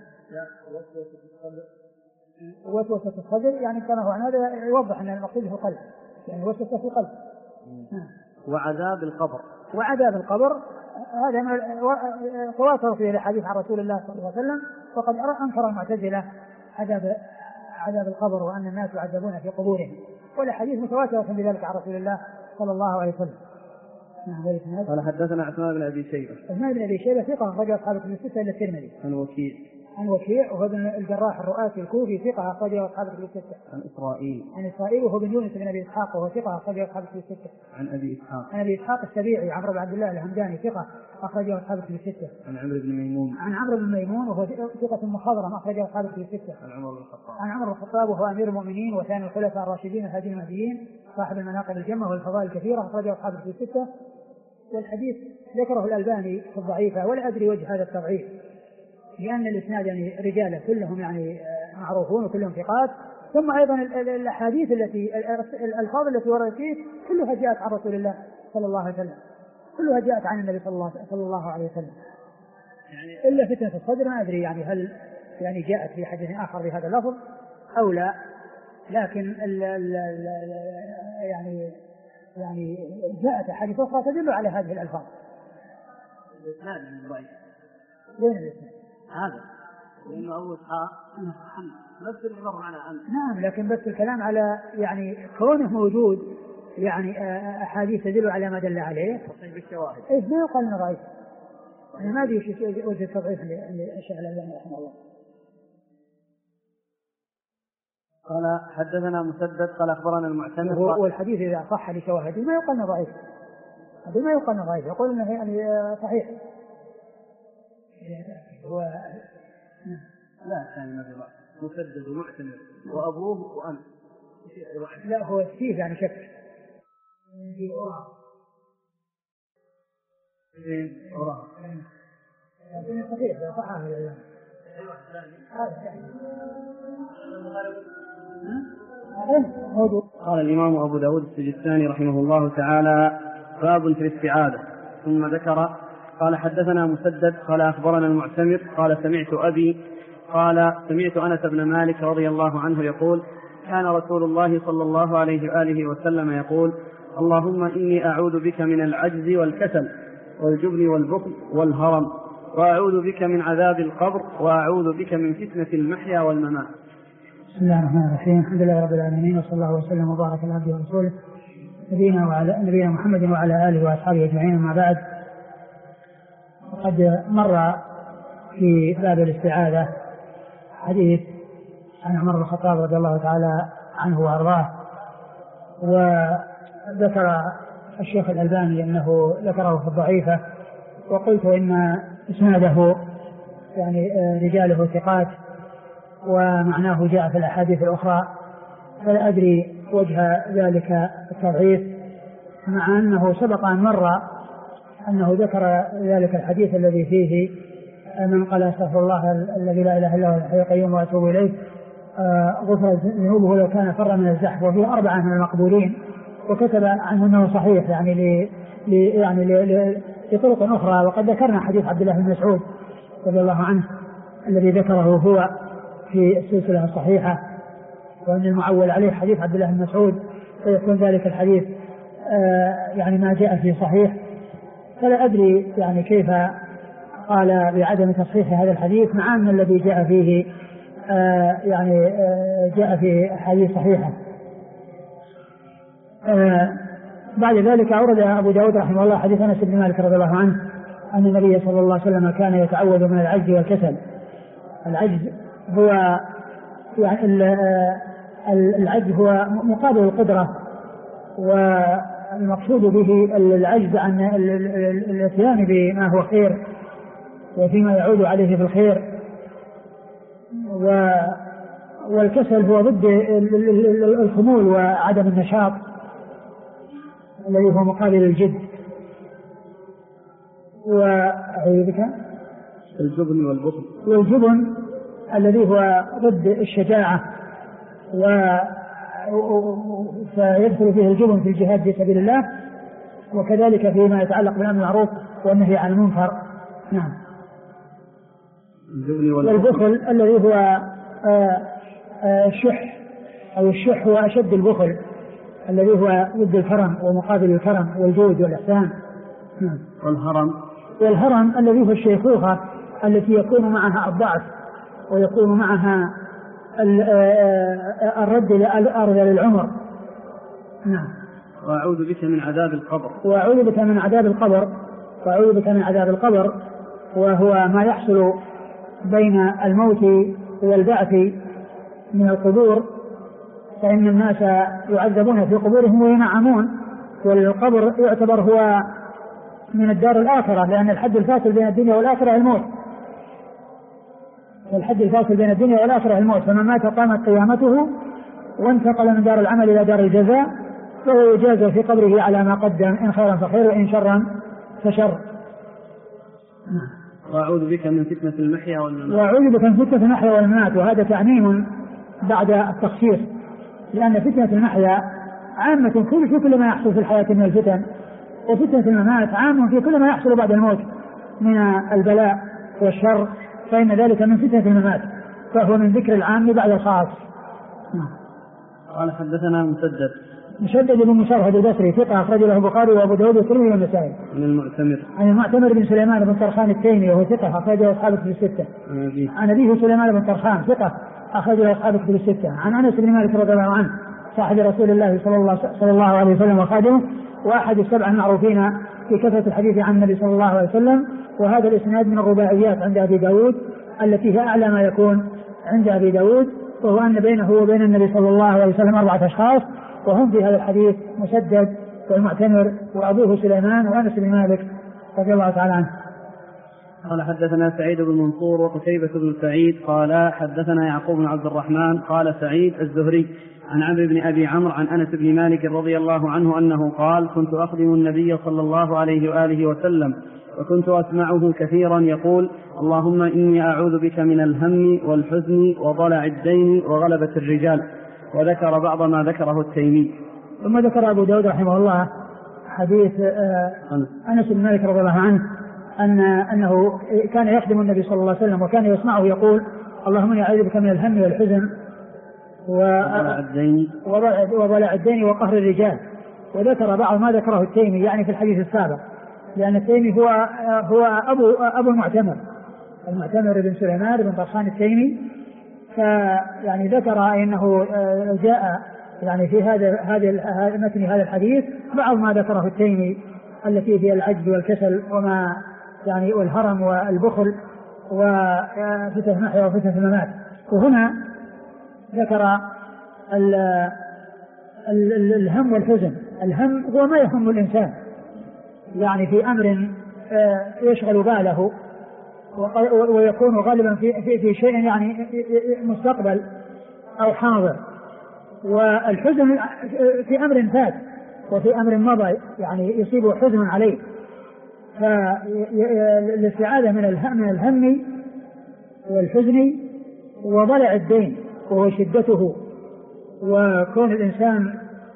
وسوسة الصدر يعني كما هو عن هذا يوضح أن المقصود في القلب، يعني وسوسة في القلب. وعذاب القبر. وعذاب القبر هذا تواتر فيه الحديث عن رسول الله صلى الله عليه وسلم، وقد أنكر المعتزلة عذاب القبر وأن الناس يعذبون في قبورهم، والحديث متواتر بذلك عن رسول الله صلى الله عليه وسلم. قال حدثنا عثمان بن أبي شيبة. عثمان بن أبي شيبة ثقة رجل أصحاب الكتب الستة إلا الترمذي. عن وكيع وهو ابن الجراح الرؤاسي الكوفي ثقة أخرجه أصحاب الكتب الستة. عن إسرائيل وهو بن يونس بن أبي إسحاق وهو ثقة أخرجه أصحاب الكتب الستة. عن أبي إسحاق السبيعي عمرو بن عبد الله الهمداني ثقة أخرجه أصحاب الكتب الستة. عن عمرو بن ميمون وهو ثقة مخضرم أخرجه أصحاب الكتب الستة. عن عمر بن الخطاب وهو أمير المؤمنين وثاني الخلفاء الراشدين الهادين المهديين صاحب المناقب الجمة والفضائل الكثيرة أخرجه أصحاب الكتب الستة. والحديث ذكره الألباني في الضعيفة، ولا أدري وجه هذا التضعيف، لأن الإسناد يعني رجاله كلهم يعني معروفون وكلهم ثقات، ثم أيضا الأحاديث الألفاظ التي وردت فيه كلها جاءت عن رسول الله صلى الله عليه وسلم، كلها جاءت عن النبي صلى الله عليه وسلم، يعني إلا فتنة الصدر ما أدري يعني هل يعني جاءت في حديث آخر بهذا اللفظ أو لا، لكن يعني جاءت أحاديث أخرى تدل على هذه الألفاظ. الإسناد ضعيف. وين الإسناد؟ هذا لأنه أول محمد نفس اللي مر معنا عنه. نعم، لكن بس الكلام على يعني كونه موجود يعني أحاديث تدل على ما دل عليه بالشواهد. إيه ما يقال إنه ضعيف، أنا ما أدري وجه التضعيف للشيخ الألباني رحمه الله. قال حدثنا مسدد قال أخبرنا المعتمر. والحديث إذا صح لشواهده ما يقال إنه ضعيف، هذا ما يقال إنه ضعيف، يقول إنه يعني صحيح. هو لا ثاني ما في ضعف، مسدد ومعتمر وأبوه وأنت. لا هو فيه يعني شك. صحيح صحيح هذا. قال الإمام أبو داود السجستاني رحمه الله تعالى: باب في الاستعاذة. ثم ذكر قال حدثنا مسدد قال أخبرنا المعتمر قال سمعت أبي قال سمعت أنس بن مالك رضي الله عنه يقول: كان رسول الله صلى الله عليه وآله وسلم يقول: اللهم إني أعوذ بك من العجز والكسل والجبن والبخل والهرم، وأعوذ بك من عذاب القبر، وأعوذ بك من فتنة المحيا والممات. بسم الله الرحمن الرحيم، الحمد لله رب العالمين، وصلى الله وسلم وبارك على عبده ورسوله نبينا محمد وعلى آله وأصحابه أجمعين. أما بعد، وقد مر في باب الاستعاذة حديث عن عمر بن الخطاب رضي الله تعالى عنه وأرضاه، وذكر الشيخ الألباني أنه ذكره في الضعيفة، وقلت إن إسناده يعني رجاله ثقات ومعناه جاء في الأحاديث الأخرى، فلا أدري وجه ذلك التضعيف، مع أنه سبق أن مر أنه ذكر ذلك الحديث الذي فيه من قال استغفر الله الذي لا إله إلا هو الحي القيوم وأتوب إليه غفرت ذنوبه لو كان فر من الزحف، وفيه 4 من المقبولين، وكتب عنه أنه صحيح يعني لطرق أخرى. وقد ذكرنا حديث عبد الله بن مسعود رضي الله عنه الذي ذكره هو في السلسلة الصحيحة، وأن المعول عليه حديث عبد الله بن مسعود فيكون ذلك الحديث يعني ما جاء في صحيح. فلا أدري يعني كيف قال بعدم تصحيح هذا الحديث مع أن الذي جاء فيه يعني جاء في حديث صحيحة. بعد ذلك أورد أبو داود رحمه الله حديث أنس بن مالك رضي الله عنه أن النبي صلى الله عليه وسلم كان يتعوذ من العجز والكسل. العجز هو يعني العجز هو مقابل القدرة، والمقصود به العجز عن الاتيان بما هو خير وفيما يعود عليه في الخير، والكسل هو ضد الخمول وعدم النشاط الذي هو مقابل الجد. الجبن والبخل، والجبن الذي هو ضد الشجاعة، فيدخل فيه الجبن في الجهاد في سبيل الله، وكذلك فيما يتعلق بالأمر بالمعروف والنهي عن المنكر. نعم. والبخل الذي هو الشح، أو الشح هو أشد البخل الذي هو ضد الكرم ومقابل الكرم والجود والإحسان. نعم. والهرم الذي هو الشيخوخة التي يكون معها الضعف ويكون معها الرد لأرض للعمر. نعم. وأعوذ بك من عذاب القبر. وأعوذ بك من عذاب القبر. وأعوذ بك من عذاب القبر، وهو ما يحصل بين الموت والبعث من القبور، فإن الناس يعذبون في قبورهم وينعمون، والقبر يعتبر هو من الدار الآخرة، لأن الحد الفاصل بين الدنيا والآخرة الموت، والحد الفاصل بين الدنيا والآخرة الموت، فمن مات قامت قيامته وانتقل من دار العمل إلى دار الجزاء، فهو يجازى في قبره على ما قدم، إن خيرا فخير وإن شرا فشر. وأعوذ بك من فتنة المحيا والممات. وأعوذ بك من فتنة المحيا والممات، وهذا تعميم بعد التخصيص، لأن فتنة المحيا عامة في كل ما يحصل في الحياة من الفتن، وفتنة الممات عام في كل ما يحصل بعد الموت من البلاء والشر، فإن ذلك من فتنة الممات، فهو من ذكر العام بعد الخاص. قال حدثنا مسدد بن مشرهد البصري ثقة أخرج له البخاري وأبو داود والترمذي والنسائي. عن المعتمر بن سليمان بن طرخان التيمي وهو ثقة أخرج له أصحاب الكتب الستة. عن أبيه سليمان بن طرخان ثقة أخرج له أصحاب الكتب الستة. عن أنس بن مالك رضي الله عنه صاحب رسول الله صلى الله عليه وسلم وخادمه، وأحد السبع المعروفين في كثرة الحديث عن النبي صلى الله عليه وسلم. وهذا الإسناد من الرباعيات عند أبي داود التي هي أعلى ما يكون عند أبي داود، وهو أن بينه وبين النبي صلى الله عليه وسلم 4 أشخاص، وهم في هذا الحديث مسدد والمعتمر وأبوه سليمان وأنس بن مالك رضي الله تعالى عنه. قال حدثنا سعيد بن منصور وقتيبة بن سعيد قال حدثنا يعقوب بن عبد الرحمن قال سعيد الزهري عن عمرو بن أبي عمرو عن أنس بن مالك رضي الله عنه أنه قال كنت أخدم النبي صلى الله عليه وآله وسلم، وكنت أسمعه كثيرا يقول اللهم إني أعوذ بك من الهم والحزن وضلع الدين وغلبة الرجال، وذكر بعض ما ذكره التيمي. ثم ذكر أبو داود رحمه الله حديث أنس بن مالك رضي الله عنه أنه كان يخدم النبي صلى الله عليه وسلم، وكان يسمعه يقول اللهم إني أعوذ بك من الهم والحزن وضلع الدين وقهر الرجال، وذكر بعض ما ذكره التيمي يعني في الحديث السابق، لأن التيمي هو أبو المعتمر بن سليمان بن طرخان التيمي، فيعني ذكر أنه جاء يعني في هذا متن هذا الحديث بعض ما ذكره التيمي التي هي العجز والكسل وما يعني والهرم والبخل وفتنة المحيا وفتنة الممات. وهنا ذكر الهم والحزن. الهم هو ما يهم الإنسان يعني في أمر يشغل باله ويكون غالبا في شيء يعني مستقبل أو حاضر، والحزن في أمر فات وفي أمر مضى يعني يصيبه حزن عليه، فالاستعاذة من الهم والحزن وضلع الدين وهو شدته، وكون الإنسان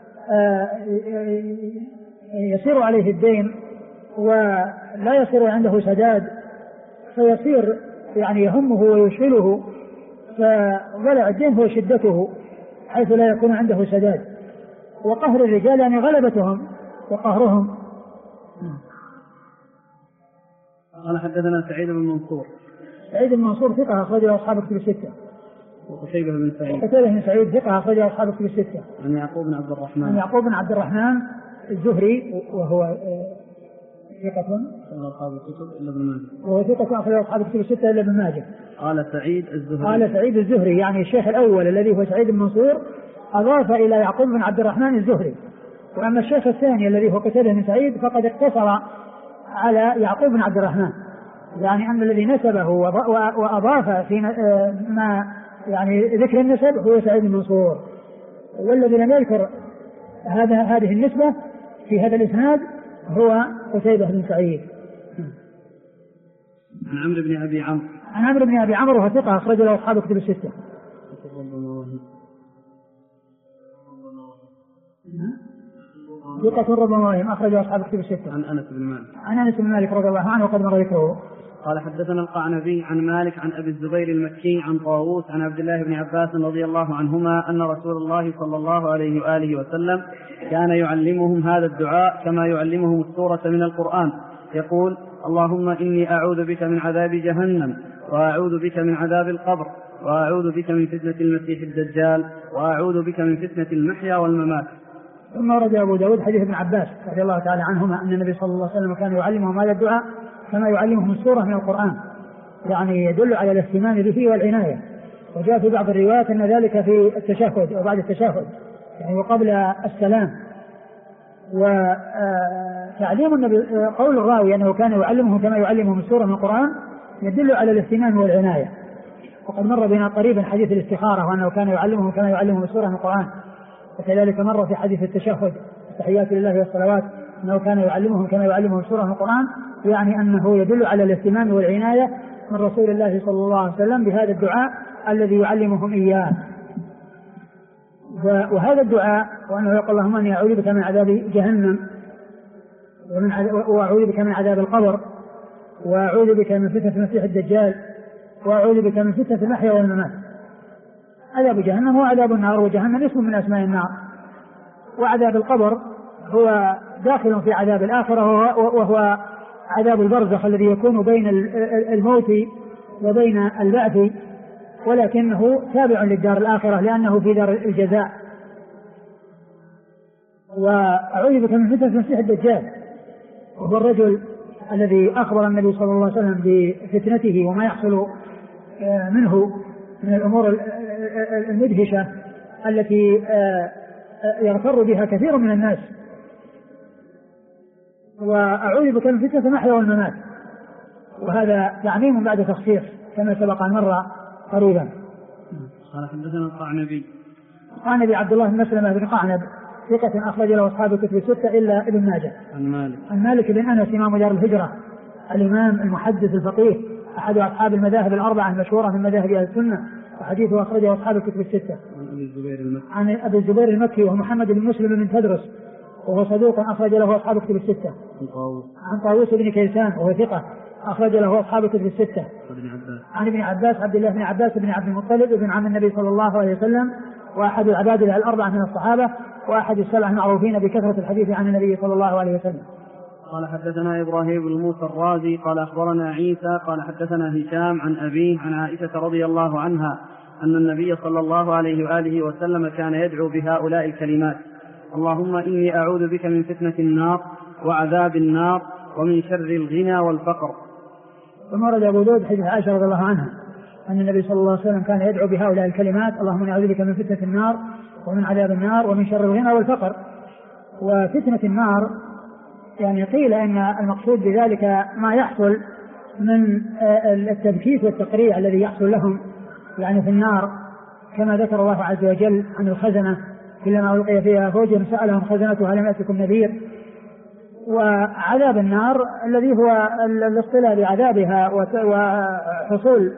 يصير عليه الدين ولا يصير عنده سداد فيصير يعني يهمه ويشغله، فضلع الدين هو شدته حيث لا يكون عنده سداد. وقهر الرجال يعني غلبتهم وقهرهم. قال حدثنا سعيد بن منصور. سعيد بن منصور ثقة أخرجه أصحاب الكتب الستة. وقتيبة بن سعيد. وقتيبة بن سعيد ثقة أخرجه أصحاب الكتب الستة. عن يعقوب بن عبد الرحمن. عن يعقوب بن عبد الرحمن الزهري وهو ثقة أصحاب الكتب إلا ابن ماجه. وهو ثقة أخرجه أصحاب الكتب الستة إلا ابن ماجه. قال سعيد الزهري. قال سعيد الزهري يعني الشيخ الأول الذي هو سعيد بن منصور أضاف إلى يعقوب بن عبد الرحمن الزهري. وأما الشيخ الثاني الذي هو قتيبة بن سعيد فقد اقتصر على يعقوب بن عبد الرحمن، يعني أن الذي نسبه وأضاف في ما يعني ذكر النسب هو سعيد بن منصور، والذي لم يذكر هذه النسبة في هذا الإسناد هو قتيبة بن سعيد. عن عمرو بن أبي عمرو. عن عمرو بن أبي عمرو وهو ثقة أخرج له أصحاب الكتب الستة. ثقة ربما أخرج أصحاب الكتب الستة. عن أنس بن مالك. عن أنس بن مالك رضي الله عنه وقد مر ذكره. قال حدثنا القعنبي عن مالك عن أبي الزبير المكي عن طاووس عن عبد الله بن عباس رضي الله عنهما أن رسول الله صلى الله عليه وآله وسلم كان يعلمهم هذا الدعاء كما يعلمهم السورة من القرآن، يقول: اللهم إني أعوذ بك من عذاب جهنم، وأعوذ بك من عذاب القبر، وأعوذ بك من فتنة المسيح الدجال، وأعوذ بك من فتنة المحيا والممات. ثم ورد أبو داود حديث ابن عباس رضي الله تعالى عنهما أن النبي صلى الله عليه وسلم كان يعلمهم هذا الدعاء كما يعلمهم السورة من القرآن، يعني يدل على الاهتمام به والعناية. وجاء في بعض الروايات أن ذلك في التشهد وبعد التشهد يعني وقبل السلام. وتعليم النبي قول الراوي أنه كان يعلمهم كما يعلمهم السورة من القرآن يدل على الاهتمام والعناية. وقد مر بنا قريبا حديث الاستخارة وأنه كان يعلمهم كما يعلمهم السورة من القرآن، وكذلك مر في حديث التشهد التحيات لله والصلوات أنه كان يعلمهم كما يعلمهم السورة من القرآن، يعني أنه يدل على الاهتمام والعناية من رسول الله صلى الله عليه وسلم بهذا الدعاء الذي يعلمهم إياه. وهذا الدعاء وأنه يقول: اللهم إني أعوذ بك من عذاب جهنم، وأعوذ بك من عذاب القبر، وأعوذ بك من فتنة المسيح الدجال، وأعوذ بك من فتنة المحيا والممات. عذاب جهنم هو عذاب النار، وجهنم اسم من أسماء النار. وعذاب القبر هو داخل في عذاب الآخرة وهو عذاب البرزخ الذي يكون بين الموت وبين البعث، ولكنه تابع للدار الآخرة لأنه في دار الجزاء. وأعوذ بك من فتنة المسيح الدجال، وهو الرجل الذي أخبر النبي صلى الله عليه وسلم بفتنته وما يحصل منه من الأمور المدهشة التي يغتر بها كثير من الناس. وأعوذ بك من فتنة المحيا والممات، وهذا تعميم بعد تخصيص كما سبق أن مر قريبا. قال حدثنا القعنبي. قعنبي عبد الله بن مسلمة بن قعنب ثقة أخرج له أصحاب الكتب الستة إلا ابن ماجه. عن مالك بن أنس إمام دار الهجرة الإمام المحدث الفقيه أحد أصحاب المذاهب الأربعة المشهورة من مذاهب أهل السنة، وحديثه أخرجه أصحاب الكتب الستة. عن أبي الزبير المكي وهو محمد بن مسلم بن تدرس وهو صدوق أخرج له أصحاب الكتب الستة. عن طاووس بن كيسان وهو ثقة أخرج له أصحاب الكتب الستة. عن ابن عباس عبد الله بن عباس بن عبد المطلب ابن عم النبي صلى الله عليه وسلم، وأحد العباد الأربعة من الصحابة، وأحد السبع المعروفين بكثرة الحديث عن النبي صلى الله عليه وسلم. قال حدثنا إبراهيم بن موسى الرازي قال أخبرنا عيسى قال حدثنا هشام عن أبيه عن عائشة رضي الله عنها أن النبي صلى الله عليه وآله وسلم كان يدعو بهؤلاء الكلمات: اللهم إني أعوذ بك من فتنة النار وعذاب النار ومن شر الغنى والفقر. ثم ورد أبو داود حديث عائشة رضي الله عنها أن النبي صلى الله عليه وسلم كان يدعو بهؤلاء الكلمات: اللهم إني أعوذ بك من فتنة النار ومن عذاب النار ومن شر الغنى والفقر. وفتنة النار يعني قيل إن المقصود بذلك ما يحصل من التبكيت والتقريع الذي يحصل لهم يعني في النار، كما ذكر الله عز وجل عن الخزنة: كلما ألقي فيها فوج سألهم خزنتها لم يأتكم نذير. وعذاب النار الذي هو الاصطلاء بعذابها وحصول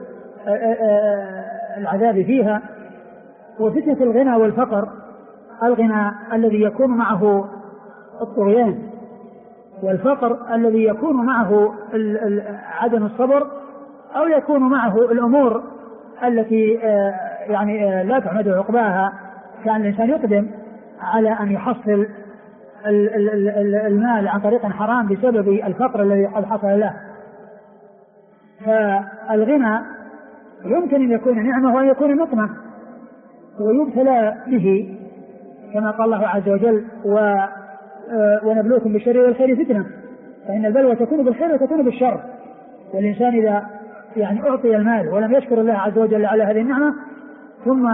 العذاب فيها. وفتنة الغنى والفقر: الغنى الذي يكون معه الطغيان، والفقر الذي يكون معه عدم الصبر، أو يكون معه الأمور التي يعني لا تحمد عقباها، كان الإنسان يقدم على أن يحصل المال عن طريق حرام بسبب الفقر الذي قد حصل له. فالغنى يمكن أن يكون نعمة وأن يكون نقمة، ويبتلى به كما قال الله عز وجل ونبلوكم بالشر والخير فتنة، فإن البلوى تكون بالخير وتكون بالشر. والإنسان إذا يعني أعطي المال ولم يشكر الله عز وجل على هذه النعمة ثم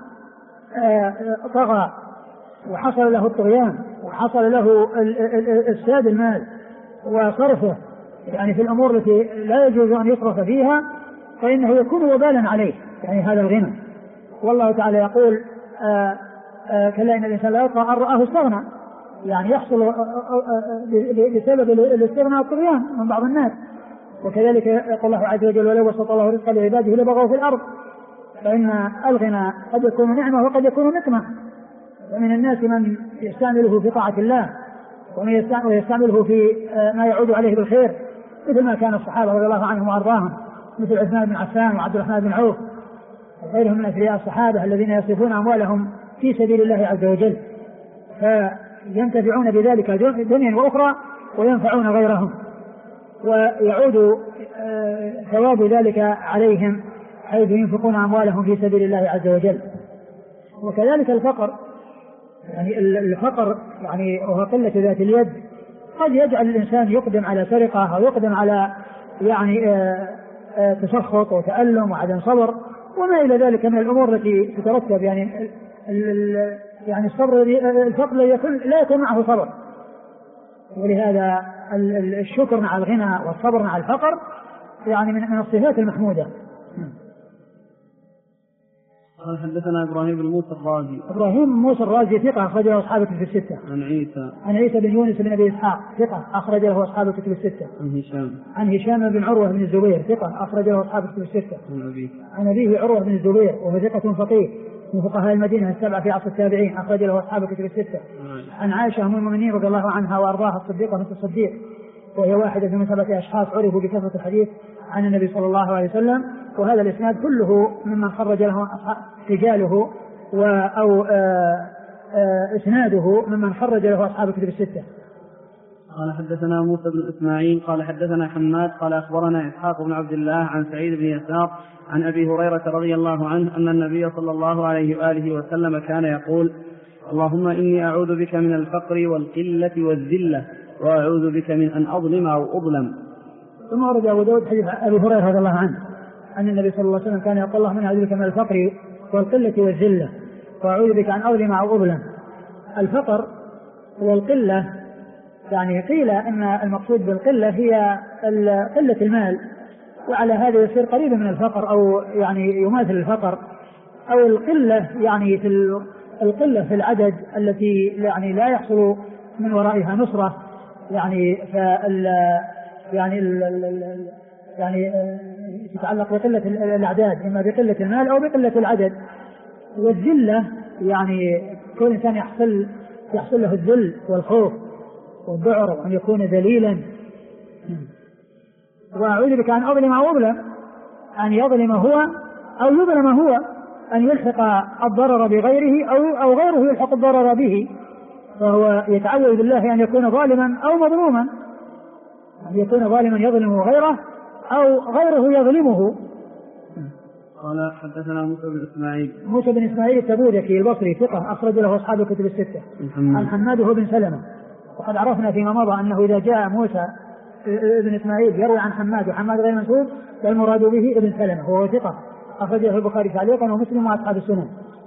طغى وحصل له الطغيان وحصل له إفساد المال وصرفه يعني في الأمور التي لا يجوز أن يصرف فيها، فإنه يكون وبالا عليه يعني هذا الغنى. والله تعالى يقول كلا إن الإنسان لا يطغى أن رآه استغنى، يعني يحصل بسبب الاستغناء والطغيان من بعض الناس. وكذلك يقول الله عز وجل ولو بسط الله رزقا لعباده لبغوا في الأرض، فإن الغنى قد يكون نعمة وقد يكون نقمة. ومن الناس من يستعمله في طاعة الله ويستعمله في ما يعود عليه بالخير، مثل ما كان الصحابة رضي الله عنهم وأرضاهم، مثل عثمان بن عفان وعبد الرحمن بن عوف وغيرهم من أثرياء الصحابة الذين يصرفون أموالهم في سبيل الله عز وجل، فينتفعون بذلك دنيا وأخرى وينفعون غيرهم، ويعود ثواب ذلك عليهم حيث ينفقون أموالهم في سبيل الله عز وجل. وكذلك الفقر، يعني الفقر يعني وهو قلة ذات اليد قد يجعل الإنسان يقدم على سرقة أو يقدم على يعني تسخط وتألم وعدم صبر وما إلى ذلك من الأمور التي تترتب يعني الصبر الفقر لا يكون معه صبر. ولهذا الشكر مع الغنى والصبر مع الفقر يعني من الصفات المحمودة. قال حدثنا إبراهيم بن موسى الرازي. إبراهيم بن موسى الرازي ثقة أخرج له أصحاب الكتب الستة. عن عيسى بن يونس بن أبي إسحاق ثقة أخرج له أصحاب الكتب الستة. عن هشام بن عروة بن الزبير ثقة أخرج له أصحاب الكتب الستة. عن أبيه عروة بن الزبير وهو ثقة فقيه من فقهاء المدينة السبعة في عصر التابعين أخرج له أصحاب الكتب الستة. عن عائشة أم المؤمنين رضي الله عنها وأرضاها الصديقة بنت الصديق، وهي واحدة من 7 أشخاص عرفوا بكثرة الحديث عن النبي صلى الله عليه وسلم. وهذا الإسناد كله ممن خرج له رجاله أو إسناده ممن خرج له أصحاب الكتب الستة. قال حدثنا موسى بن إسماعيل قال حدثنا حماد قال أخبرنا إسحاق بن عبد الله عن سعيد بن يسار عن أبي هريرة رضي الله عنه أن النبي صلى الله عليه وآله وسلم كان يقول: اللهم إني أعوذ بك من الفقر والقلة والذلة وأعوذ بك من أن أظلم أو أظلم. ثم ورد أبو داود حديث أبي هريرة رضي الله عنه أن النبي صلى الله عليه وسلم كان يقول: اللهم إني أعوذ بك من الفقر والقلة والذلة وأعوذ بك أن أظلم أو أظلم. الفقر والقلة يعني قيل أن المقصود بالقلة هي قلة المال، وعلى هذا يصير قريبا من الفقر أو يعني يماثل الفقر، أو القلة يعني في القلة في العدد التي يعني لا يحصل من ورائها نصرة، يعني يعني تتعلق بقلة الأعداد، إما بقلة المال أو بقلة العدد. والذلة يعني كل إنسان يحصل له الذل والخوف والذعر وأن يكون ذليلا. وأعوذ بك أن أظلم أو أظلم، أن يظلم هو أو يظلم هو، أن يلحق الضرر بغيره أو غيره يلحق الضرر به، فهو يتعوذ بالله أن يكون ظالما أو مظلوما، أن يكون ظالما يظلم غيره أو غيره يظلمه. قال حدثنا موسى بن إسماعيل التبوذكي البصري ثقة أخرج له أصحاب الكتب الستة. عن حماد بن سلمة، وقد عرفنا فيما مضى أنه إذا جاء موسى بن إسماعيل يروي عن حماد وحماد غير منسوب فالمراد به ابن سلمة وهو ثقة أخرج له البخاري تعليقا ومسلم وأصحاب السنن.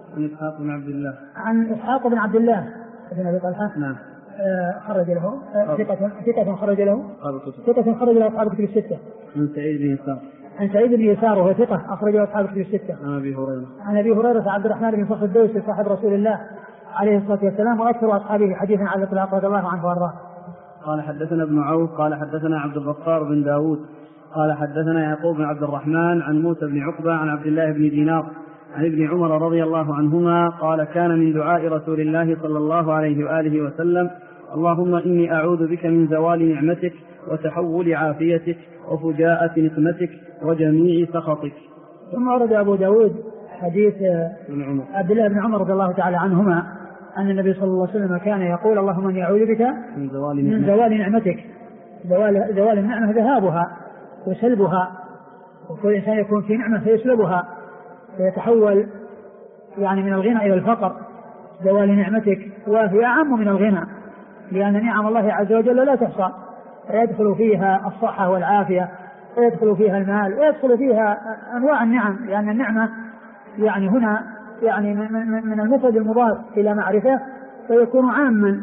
عن إسحاق بن عبد الله بن أبي طلحة نعم خرج له ثقة خرج له أصحاب الكتب الستة. عن سعيد بن يسار وهو ثقة أخرج له أصحاب الكتب الستة. عن أبي هريرة عبد الرحمن بن صخر الدوسي صاحب رسول الله عليه الصلاة والسلام وأكثر أصحابه حديثا على الإطلاق رضي الله عنه وأرضاه. قال حدثنا ابن عوف قال حدثنا عبد الغفار بن داود قال حدثنا يعقوب بن عبد الرحمن عن موسى بن عقبة عن عبد الله بن دينار عن ابن عمر رضي الله عنهما قال: كان من دعاء رسول الله صلى الله عليه وآله وسلم: اللهم إني أعوذ بك من زوال نعمتك وتحول عافيتك وفجاءة نقمتك وجميع سخطك. ثم ورد أبو داود حديث عبد الله بن عمر رضي الله تعالى عنهما أن النبي صلى الله عليه وسلم كان يقول اللهم إني أعوذ بك من زوال نعمتك. زوال النعمة ذهابها وسلبها، وكل إنسان يكون في نعمة فيسلبها فيتحول يعني من الغنى إلى الفقر. زوال نعمتك وهي أعم من الغنى، لأن نعم الله عز وجل لا تحصى، ويدخل فيها الصحة والعافية، ويدخل فيها المال، ويدخل فيها أنواع النعم، لأن النعمة يعني هنا يعني من المفرد المضاف إلى معرفة فيكون عاما.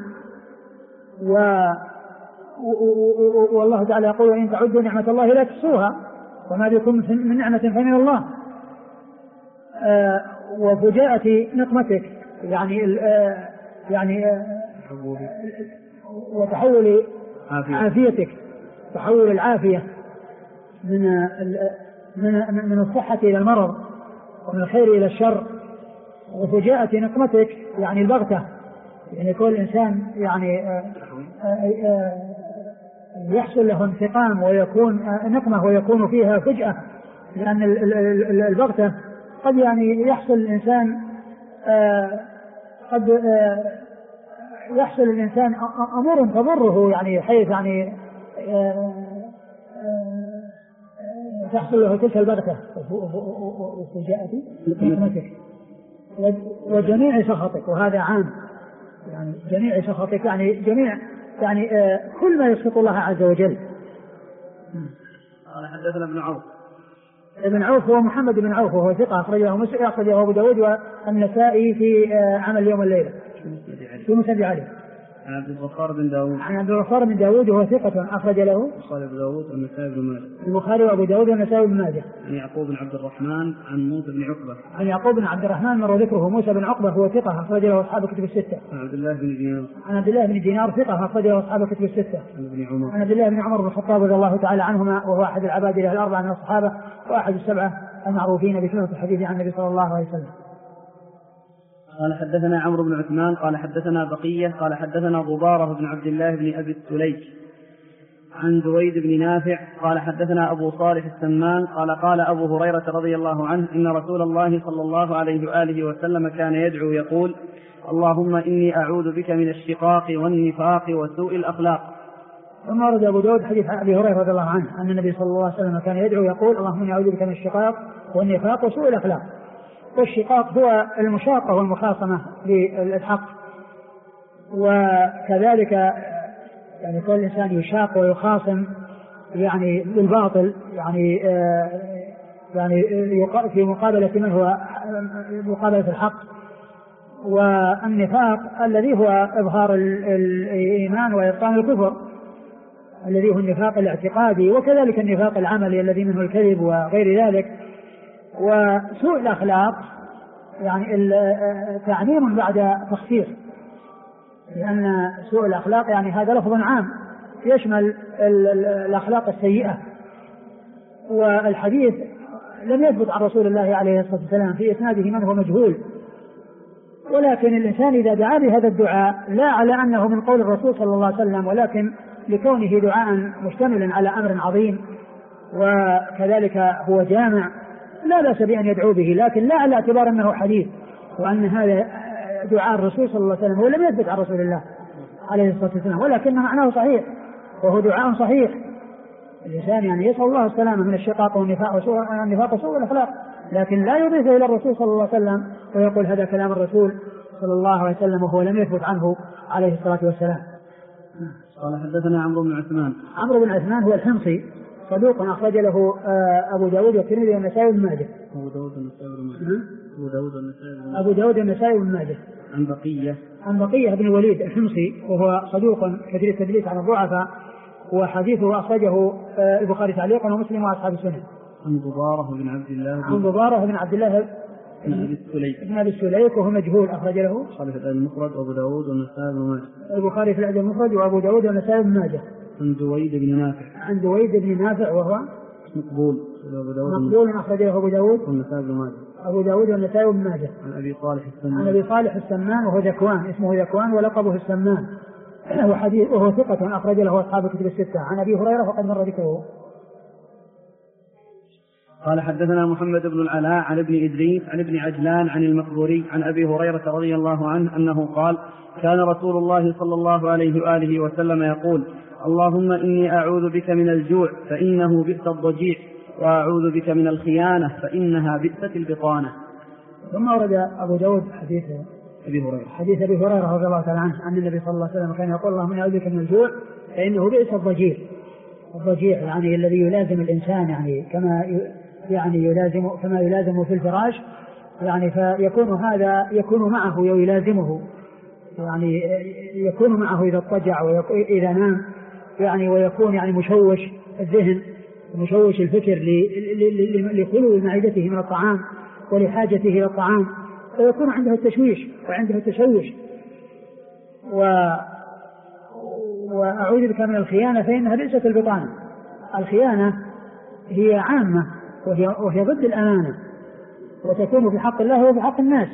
والله تعالى يقول إن تعدوا نعمة الله لا تحصوها وما بكم من نعمة فمن الله. وفجاءة نقمتك يعني وتحول عافيتك، تحول العافية من الصحة إلى المرض ومن الخير إلى الشر. وفجاءة نقمتك يعني البغتة، يعني كل إنسان يعني يحصل له انتقام ويكون نقمة ويكون فيها فجأة، لأن البغتة قد يعني يحصل الإنسان قد يحصل الإنسان أمور تضره، يعني حيث يعني تحصل له تلك البغتة وفجاءة نقمتك وجميع سخطك. وهذا عام، يعني جميع سخطك يعني جميع يعني كل ما يسخط الله عز وجل. قال حدثنا ابن عوف. ابن عوف هو محمد بن عوف وهو ثقة أخرجه مسلم، أخرجه أبو داود والنسائي في عمل يوم الليلة في مسند علي. عن عبد الغفار بن داود. عن عبد الغفار بن داود وهو ثقة أخرج له البخاري وأبو داود والنسائي بن ماجه. البخاري وأبو داود والنسائي بن ماجه. عن يعقوب بن عبد الرحمن عن موسى بن عقبة. عن يعقوب بن عبد الرحمن مر ذكره. موسى بن عقبة هو ثقة أخرج له أصحاب الكتب الستة. عن عبد الله بن دينار. عن عبد الله بن دينار ثقة أخرج له أصحاب الكتب الستة. عن ابن عمر. عن عبد الله بن عمر بن الخطاب رضي الله تعالى عنهما، وهو أحد العباد الأربعة من الصحابة وأحد السبعة المعروفين بكثرة الحديث عن النبي صلى الله عليه وسلم. قال حدثنا عمرو بن عثمان قال حدثنا بقية قال حدثنا غبارة بن عبد الله بن أبي السليك عن دويد بن نافع قال حدثنا أبو صالح السمان قال قال أبو هريرة رضي الله عنه إن رسول الله صلى الله عليه وآله وسلم كان يدعو يقول اللهم إني أعوذ بك من الشقاق والنفاق وسوء الأخلاق. ثم ورد أبو داود حديث أبي هريرة رضي الله عنه أن النبي صلى الله عليه وسلم كان يدعو يقول اللهم إني أعوذ بك من الشقاق والنفاق وسوء الأخلاق. والشقاق هو المشاقة والمخاصمة للحق، وكذلك يعني كل إنسان يشاق ويخاصم يعني بالباطل، يعني في مقابلة من هو مقابلة الحق. والنفاق الذي هو إظهار الإيمان وإبطان الكفر الذي هو النفاق الاعتقادي، وكذلك النفاق العملي الذي منه الكذب وغير ذلك. وسوء الأخلاق يعني تعميم بعد تخصيص، لأن سوء الأخلاق يعني هذا لفظ عام يشمل الأخلاق السيئة. والحديث لم يثبت عن رسول الله عليه الصلاة والسلام في إسناده من هو مجهول، ولكن الإنسان إذا دعا بهذا الدعاء لا على أنه من قول الرسول صلى الله عليه وسلم، ولكن لكونه دعاء مشتملا على أمر عظيم وكذلك هو جامع لا بأس بأن يدعو به، لكن لا على اعتبار أنه حديث وأن هذا دعاء الرسول صلى الله عليه وسلم. هو لم يثبت عن رسول الله عليه الصلاة والسلام، ولكن معناه صحيح وهو دعاء صحيح. الإنسان يعني يسأل الله السلامة من الشقاق والنفاق وسوء الأخلاق، لكن لا يضيف إلى الرسول صلى الله عليه وسلم ويقول هذا كلام الرسول صلى الله عليه وسلم وهو لم يثبت عنه عليه الصلاة والسلام. قال حدثنا عمرو بن عثمان. عمرو بن عثمان هو الحمصي صدوق أخرج له أبو داود والترمذي والنسائي وابن ماجه. أبو داود والنسائي وابن ماجه. عن بقية بن الوليد الحمصي وهو صدوق كثير التدليس عن الضعفاء، وحديثه أخرجه البخاري تعليقا ومسلم وأصحاب السنن. عن ضبارة بن عبد الله بن أبي السليك وهو مجهول أخرج له البخاري في الأدب المفرد وأبو داود والنسائي بن ماجه. البخاري في الأدب المفرد وأبو داود والنسائي بن ماجه. عن دويد بن نافع وهو مقبول أخرج له أبو داود والنسائي بن ماجه. عن أبي صالح السمان وهو ذكوان، اسمه ذكوان ولقبه السمان، وهو ثقة أخرج له أصحاب الكتب الستة. عن أبي هريرة وقد مر ذكره. قال حدثنا محمد بن العلاء عن ابن إدريس عن ابن عجلان عن المقبوري عن أبي هريرة رضي الله عنه أنه قال كان رسول الله صلى الله عليه وآله وسلم يقول اللهم إني أعوذ بك من الجوع فإنه بئس الضجيع وأعوذ بك من الخيانة فإنها بئست البطانة. ثم ورد أبو داود حديث أبي هريرة رضي الله تعالى عنه أن النبي صلى الله عليه وسلم كان يقول اللهم إني أعوذ بك من الجوع فإنه بئس الضجيع. الضجيع يعني الذي يلازم الإنسان يعني كما يلازم في الفراش يعني فيكون هذا يكون معه ويلازمه يعني يكون معه إذا اضطجع وإذا نام يعني ويكون يعني مشوش الذهن مشوش الفكر لخلو معدته من الطعام ولحاجته إلى الطعام فيكون عنده التشويش وعنده التشوش. وأعوذ بك من الخيانة فإنها بئست البطانة. الخيانة هي عامة وهي ضد الأمانة وتكون في حق الله وفي حق الناس.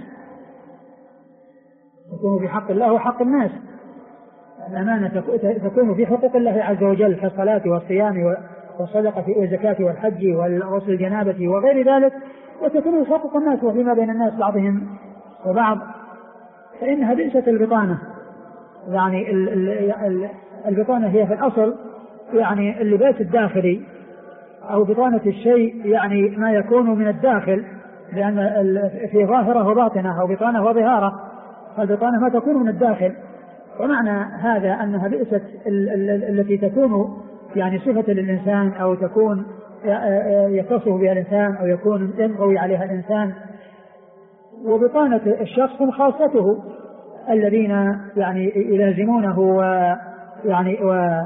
تكون في حق الله وحق الناس. الأمانة تكون في حقوق الله عز وجل كالصلاة والصيام والصدقة والزكاة والحج وغسل الجنابة وغير ذلك وتكون في حقوق الناس وفيما بين الناس بعضهم وبعض فإنها بئست البطانة. يعني البطانة هي في الأصل يعني اللباس الداخلي أو بطانة الشيء يعني ما يكون من الداخل لأن في ظاهرة وباطنة أو بطانة وظهارة فالبطانة ما تكون من الداخل. ومعنى هذا أنها بئست التي تكون يعني صفة للإنسان أو تكون يتصف بها الإنسان أو يكون ينغوي عليها الإنسان. وبطانة الشخص هم خاصته الذين يعني يلازمونه ويعني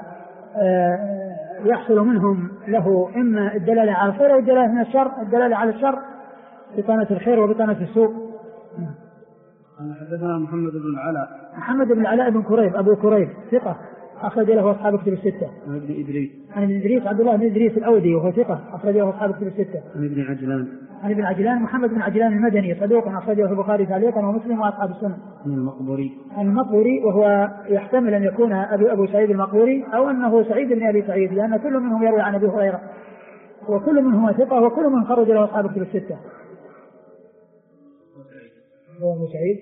ويحصل منهم له إما الدلالة على الخير والدلالة من الشر الدلالة على الشر بطانة الخير وبطانة السوء. حدثنا محمد بن العلاء بن كريب أبو كريب ثقة أخرج له أصحاب كتب الستة. عن ابن إدريس عبد الله بن إدريس الأودي وهو ثقة أخرج له أصحاب كتب الستة. عن ابن عجلان محمد بن عجلان المدني صدوق أخرجه في البخاري تعليقا ومسلم وأصحاب السنن. المقبوري وهو يحتمل أن يكون أبو سعيد المقبوري أو أنه سعيد بن أبي سعيد لأن كل منهم يروي عن أبي هريرة وكل منهم ثقة وكل من خرج له أصحاب كتب الستة. هو أبو سعيد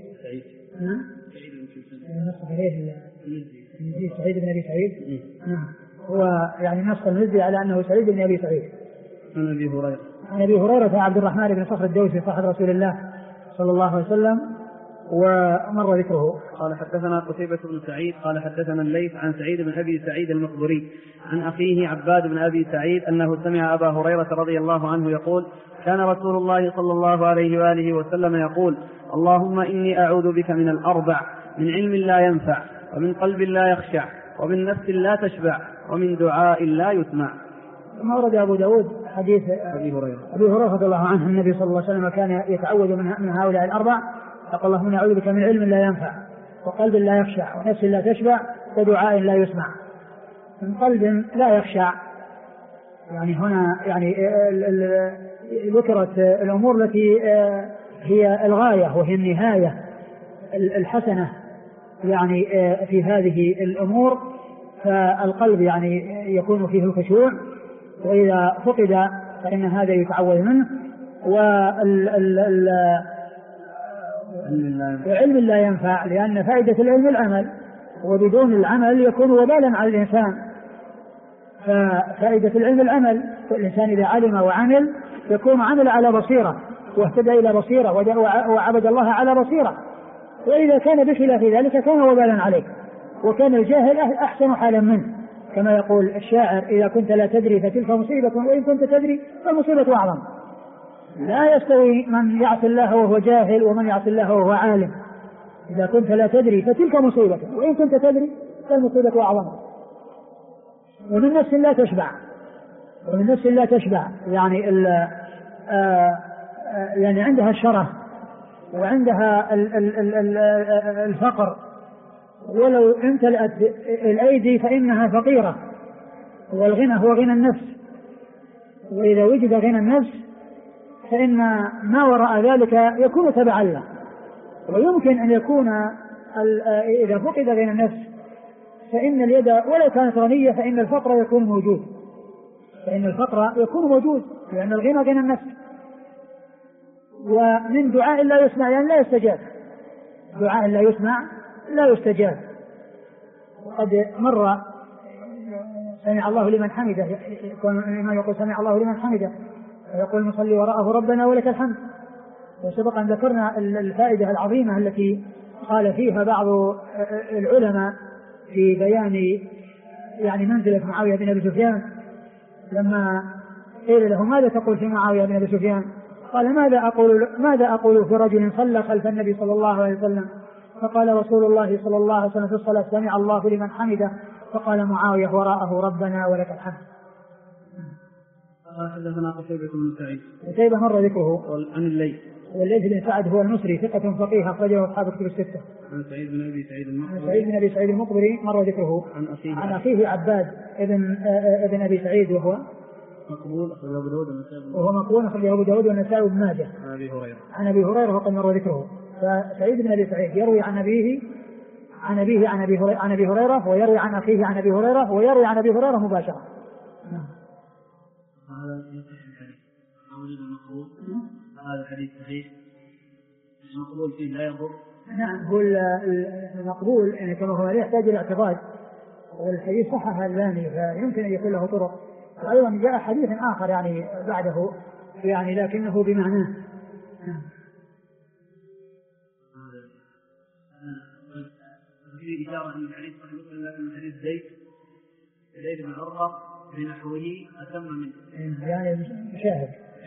سعيد بن أبي سعيد هو يعني نص المزي على أنه سعيد بن أبي سعيد. عن أبي هريرة عبد الرحمن بن صخر الدوسي صاحب رسول الله صلى الله عليه وسلم ومر ذكره. قال حدثنا قتيبة بن سعيد قال حدثنا الليث عن سعيد بن أبي سعيد المقبري عن أخيه عباد بن أبي سعيد أنه سمع أبا هريرة رضي الله عنه يقول كان رسول الله صلى الله عليه وآله وسلم يقول اللهم إني أعوذ بك من الأربع من علم لا ينفع ومن قلب لا يخشع ومن نفس لا تشبع ومن دعاء لا يسمع. ثم ورد أبو داود حديث أبي هريرة رضي الله عنه النبي صلى الله عليه وسلم كان يتعوذ من هؤلاء الأربع فقال اللهم أعوذ بك من علم لا ينفع وقلب لا يخشع ونفس لا تشبع ودعاء لا يسمع. من قلب لا يخشع يعني هنا يعني ذكرت الأمور التي هي الغاية وهي النهاية الحسنة يعني في هذه الأمور. فالقلب يعني يكون فيه الخشوع وإذا فقد فإن هذا يتعوذ منه. وعلم لا ينفع لأن فائدة العلم العمل وبدون العمل يكون وبالا على الإنسان. ففائدة العلم العمل الإنسان إذا علم وعمل يكون عمل على بصيرة واهتدى إلى بصيرة وعبد الله على بصيرة. وإذا كان بخلاف ذلك كان وبالا عليك وكان الجاهل أحسن حالا منه كما يقول الشاعر إذا كنت لا تدري فتلك مصيبة وإن كنت تدري فالمصيبة أعظم. لا يستوي من يعصي الله وهو جاهل ومن يعصي الله وهو عالم. إذا كنت لا تدري فتلك مصيبة وإن كنت تدري فالمصيبة أعظم. ومن نفس لا تشبع يعني يعني عندها الشره وعندها الفقر ولو امتلأت الأيدي فإنها فقيرة. والغنى هو غنى النفس وإذا وجد غنى النفس فإن ما وراء ذلك يكون تبعا له. ويمكن أن يكون إذا فقد غنى النفس فإن اليد ولو كانت غنية فإن الفقر يكون موجود. فإن الفقر يكون موجود لأن الغنى غنى النفس. ومن دعاء لا يسمع يعني لا يستجاب، دعاء لا يسمع لا يستجاب. وقد مر سمع الله لمن حمده، الإمام يقول سمع الله لمن حمده، ويقول المصلي وراءه ربنا ولك الحمد. وسبق أن ذكرنا الفائدة العظيمة التي قال فيها بعض العلماء في بيان يعني منزلة معاوية بن أبي سفيان، لما قيل له ماذا تقول في معاوية بن أبي سفيان؟ قال ماذا أقول في رجل صلى خلف النبي صلى الله عليه وسلم فقال رسول الله صلى الله عليه وسلم في الصلاة سمع الله لمن حمده، فقال معاوية وراءه ربنا ولك الحمد. حدثنا قتيبة بن سعيد. قتيبة مر ذكره. عن الليث. والليث بن سعد هو المصري ثقة فقيه أخرجه أصحاب كتب الستة. عن سعيد بن أبي سعيد المقبري مر ذكره. عن أخيه عباد ابن أبي سعيد وهو مقبول أخرجه أبو داود والنسائي وابن ماجه. عن أبي هريرة وقد مر ذكره. فسعيد بن أبي سعيد يروي عن أبيه عن أبي هريرة، ويروي عن أخيه عن أبي هريرة، ويروي عن أبي هريرة مباشرة. هذا الحديث صحيح، المقبول فيه لا يضر. نعم، هو المقبول يعني كما هو لا يحتاج إلى اعتقاد، والحديث صحح الألباني فيمكن أن يكون له طرق. أيضا جاء حديث آخر يعني بعده يعني لكنه بمعناه. في إشارة أن الحديث صحيح مسلم لكن من حديث زيد بن عروة بنحوه أتم منه. يعني مشاهد.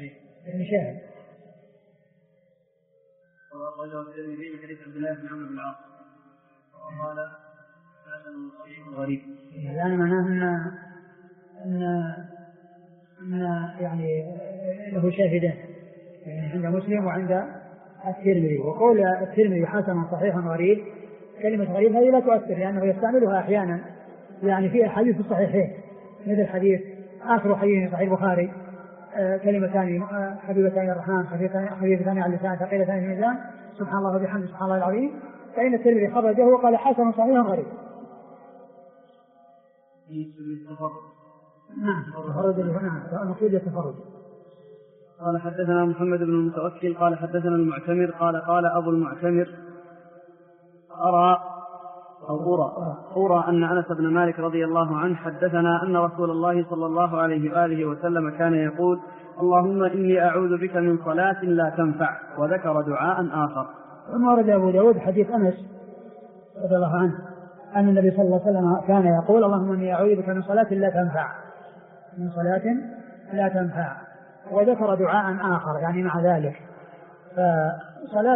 وأخرجه الترمذي من حديث عبد الله بن عمرو بن العاص وقال حسن صحيح غريب. يعني معناه أن يعني له شاهدان يعني عند مسلم وعند الترمذي. وقول الترمذي حسن صحيح غريب، كلمة غريب هذه لا تؤثر لأنه يستعملها أحيانا يعني في أحاديث الصحيحين، مثل حديث آخر حديث صحيح البخاري كلمتان حبيبتان الرحمن خفيفتان على اللسان ثقيلتان في الميزان سبحان الله وبحمده سبحان الله العظيم، فإن الترمذي خرجه وقال حسن صحيح غريب. نعم تفرد هنا المقصود يتفرد. قال حدثنا محمد بن المتوكل قال حدثنا المعتمر قال أبو المعتمر أرى أن أنس بن مالك رضي الله عنه حدثنا أن رسول الله صلى الله عليه وآله وسلم كان يقول اللهم إني أعوذ بك من صلاة لا تنفع، وذكر دعاء آخر. ثم ورد أبو داود حديث أنس رضي الله عنه أن النبي صلى الله عليه وسلم كان يقول اللهم إني أعوذ بك من صلاة لا تنفع، وذكر دعاء آخر يعني مع ذلك. فصلاة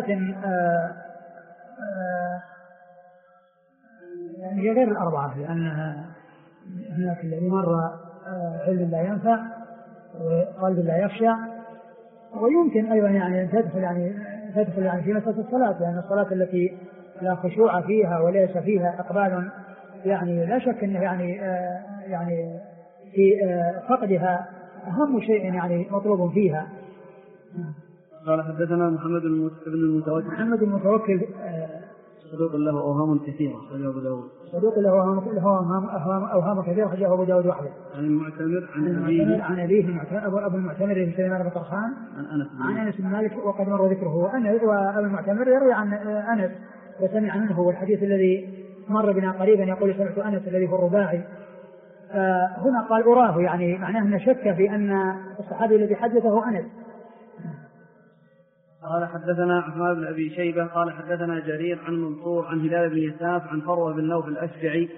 يعني هي غير الأربعة، لأنها هناك الذي مر علم لا ينفع وقلب لا يخشع، ويمكن أيضا يعني أن تدخل يعني في مسألة الصلاة، لأن الصلاة التي لا خشوع فيها وليس فيها إقبال يعني لا شك أنه يعني في فقدها أهم شيء يعني مطلوب فيها. قال حدثنا محمد بن المتوكل صدوق له أوهام كثيرة خرجه أبو داود. صدوق له أوهام كثيرة خرجه أبو داود وحده. عن المعتمر عن أبيه أبو المعتمر بن سليمان بن طرخان عن أنس بن مالك وقد مر ذكره. وأبو المعتمر يروي عن أنس وسمع منه، والحديث الذي مر بنا قريبا يقول سمعت أنس الذي هو الرباعي. هنا قال أراه يعني معناه أن شك في أن الصحابي الذي حدثه أنس. قال حدثنا عثمان بن أبي شيبة قال حدثنا جرير عن منصور عن هلال بن يساف عن فروة بن نوف الأشجعي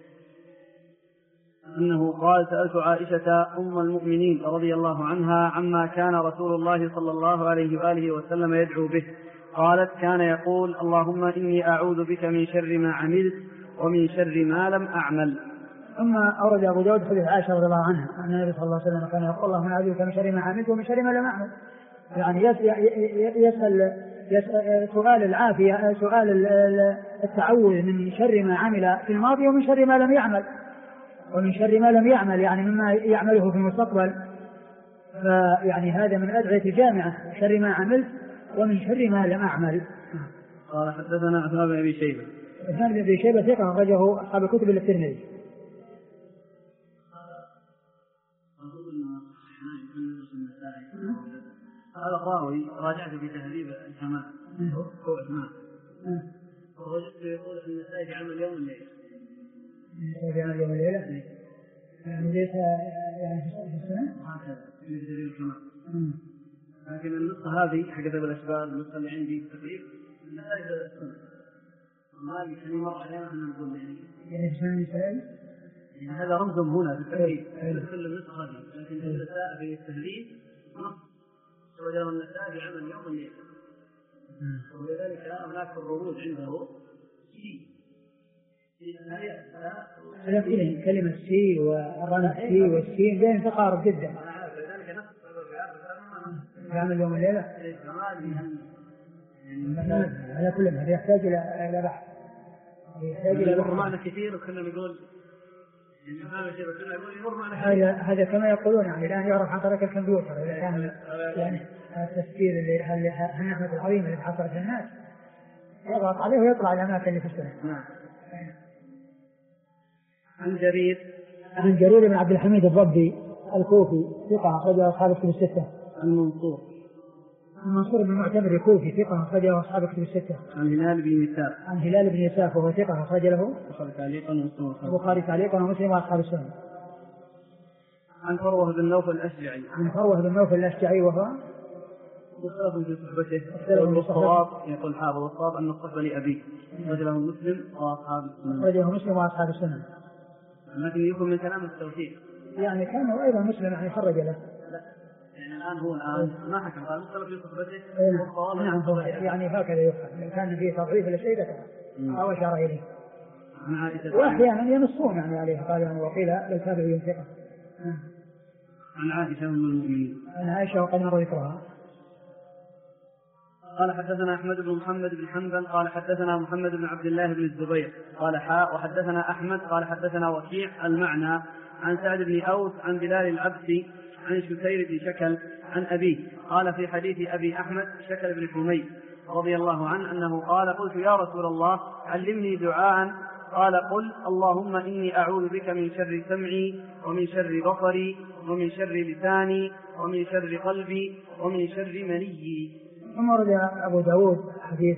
أنه قال سألت عائشة أم المؤمنين رضي الله عنها عما كان رسول الله صلى الله عليه وآله وسلم يدعو به، قالت كان يقول اللهم إني أعوذ بك من شر ما عملت ومن شر ما لم أعمل. ثم أورد أبو داود حديث عائشة رضي الله عنها أن النبي صلى الله عليه وسلم كان يقول اللهم أعوذ بك من شر ما عملت ومن شر ما لم أعمل، يعني يسأل سؤال العافية، سؤال التعوذ من شر ما عمل في الماضي ومن شر ما لم يعمل، ومن شر ما لم يعمل يعني مما يعمله في المستقبل. فيعني هذا من أدعية جامعة، شر ما عملت ومن شر ما لم أعمل. قال حدثنا عثمان بن أبي شيبة. عثمان بن أبي شيبة ثقة أخرجه أصحاب الكتب الترمذي. هذا الراوي راجعت في تهذيب الكمال هو عثمان ووجدته يقول ان النسائي يعمل يوم الليله. يعمل يوم الليله؟ يعني ليس يعني في السنه؟ هكذا في تهذيب الكمال. لكن النسخه هذه حق ذوي الاشبال النسخه اللي عندي تقريبا النسائي في السنه. ما لي مر علينا ان نقول يعني في النسائي؟ هذا رمزهم هنا في التهذيب كل النسخه هذه، لكن في التهذيب نص وجد النسائي عمل يوم الليل. ولذلك هناك الرموز عنده سي كلمة سي والرمز سي والسين بين تقارب جدا. عمل يوم الليلة على كل هذا يحتاج إلى بحث. يحتاج إلى يمر معنا كثير وكنا نقول هذا كما يقولون يعني الآن يعرف عن طريق الكمبيوتر إذا كان يعني التفكير اللي هالنعمة العظيمة اللي حصلت للناس يضغط عليه ويطلع الأماكن اللي في السنة. عن جرير بن عبد الحميد الضبي الكوفي ثقة أخرجه أصحاب الكتب الستة. المنصور بن معتمر الكوفي ثقة أخرجه أصحاب الكتب الستة. عن هلال بن يساف وهو ثقة أخرج له البخاري تعليقا ومسلم وأصحاب السنة. عن فروة بن نوفل الأشجعي وهو مختلف في صحبته والصواب يقول حافظ الصواب أن الصحبة لأبيه أخرجه مسلم وأصحاب السنة. لكن يكون من كلام التوثيق يعني كان هو أيضا مسلم يعني خرج له. يعني الآن هو ما حكم قال مختلف في صحبته. نعم يعني هكذا يفهم كان فيه تضعيف لشيء ذكره أو أشار إليه. وأحيانا ينصون يعني عليه قال وقيل بل تابع ينفقه. عن عائشة أم المؤمنين. عن عائشة وقد مر ذكرها. قال حدثنا أحمد بن محمد بن حنبل قال حدثنا محمد بن عبد الله بن الزبير قال وحدثنا أحمد قال حدثنا وكيع المعنى عن سعد بن أوس عن بلال العبسي عن شكير بن شكل عن أبيه قال في حديث أبي أحمد شكل بن حميد رضي الله عنه أنه قال قلت يا رسول الله علمني دعاء قال قل اللهم إني أعوذ بك من شر سمعي ومن شر بصري ومن شر لساني ومن شر قلبي ومن شر مني. ثم ورد أبو داود حديث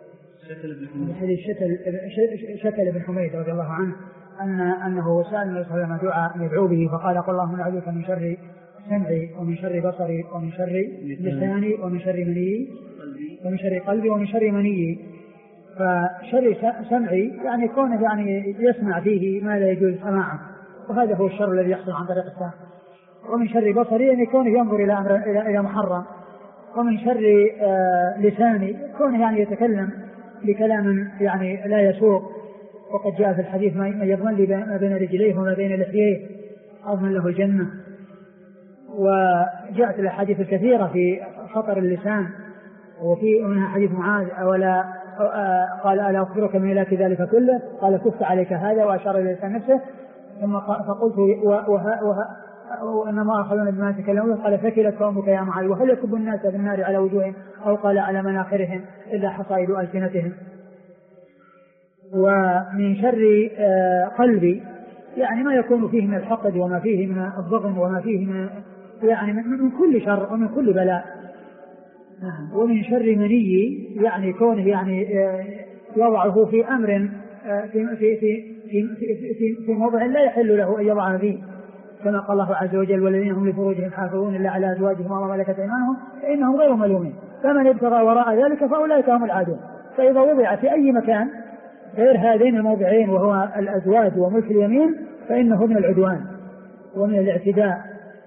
شكل بن حميد رضي الله عنه أنه سأل النبي صلى الله عليه وسلم دعاء يدعو به فقال قل اللهم أعوذ بك من شر سمعي ومن شر بصري ومن شر لساني ومن شر مني ومن شر قلبي ومن شر مني. فشر سمعي يعني كونه يعني يسمع فيه ما لا يجوز سماعه وهذا هو الشر الذي يحصل عن طريق السمع. ومن شر بصري يعني كونه ينظر إلى أمر إلى محرم. ومن شر لساني كونه يعني يتكلم بكلام يعني لا يسوق. وقد جاء في الحديث ما يضمن لي ما بين رجليه وما بين لحييه أضمن له الجنة. وجاءت الأحاديث الكثيرة في خطر اللسان وفي منها حديث معاذ قال ألا أخبرك من إلاك ذلك كله قال كف عليك هذا وأشار إلى لسان نفسه ثم فقلت وإنما أخذون بما تكلمون قال ثكلت قومك يا معاذ وهل يكب الناس في النار على وجوههم أو قال على مناخرهم إلا حصائد ألسنتهم. ومن شر قلبي يعني ما يكون فيه من الحقد وما فيه من الضغن وما فيه من يعني من كل شر ومن كل بلاء. ومن شر مني يعني كونه يعني يضعه في أمر في موضع لا يحل له أن يضعه فيه كما قال الله عز وجل والذين هم لفروجهم حافظون إلا على أزواجهم وما ملكت أيمانهم فإنهم غير ملومين فمن ابتغى وراء ذلك فأولئك هم العادون. فإذا وضع في أي مكان غير هذين الموضعين وهو الأزواج وملك اليمين فإنه من العدوان ومن الاعتداء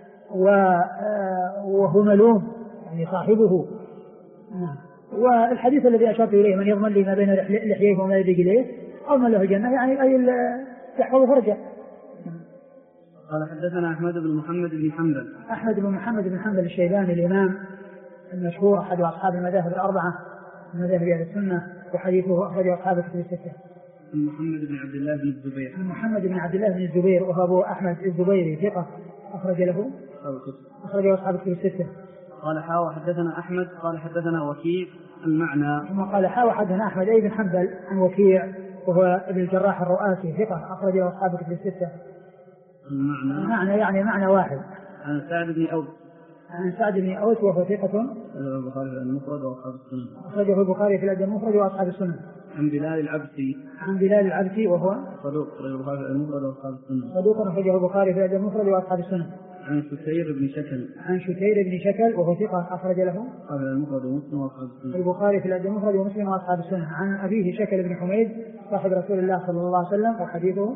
وهو ملوم يعني صاحبه. والحديث الذي أشرت إليه من يضمن لي ما بين لحييه وما يدق إليه أضمن له الجنة يعني أي تحفظ فرجه. قال حدثنا أحمد بن محمد بن حنبل الشيباني الإمام المشهور أحد أصحاب المذاهب الأربعة من مذاهب أهل السنة وحديثه أخرج أصحاب الكتب الستة. محمد بن عبد الله بن الزبير وهو أبو أحمد الزبيري ثقة أخرج أصحاب الكتب الستة. قال حدثنا أحمد قال حدثنا وكيع المعنى ثم قال حدثنا أحمد بن حنبل عن وكيع وهو ابن الجراح الرؤاسي ثقة أخرج أصحاب الكتب الستة. المعنى يعني معنى واحد عن سعد بن أوس. عن سعد بن أوس وهو ثقة البخاري في المفرد وأصحاب السنن. أخرجه البخاري في الأدب المفرد وأصحاب السنن. عن بلال العبسي. عن بلال العبسي وهو صدوق أخرجه البخاري في المفرد وأصحاب السنن. صدوق أخرجه البخاري في الأدب المفرد وأصحاب السنن. عن شتير بن شكل. عن شتير بن شكل وهو ثقة أخرج له المفرد ومسلم وأصحاب السنن. البخاري في الأدب المفرد ومسلم وأصحاب السنن. عن أبيه شكل بن حميد صاحب رسول الله صلى الله عليه وسلم وحديثه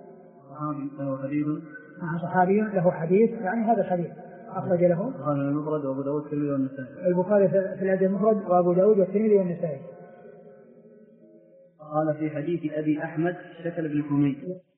عن صحابي له حديث يعني هذا الحديث أخرج له البخاري المفرد وأبو داود والترمذي والنسائي. البخاري في الأدب المفرد وأبو داود والترمذي والنسائي. قال في حديث أبي أحمد شكل بن حميد.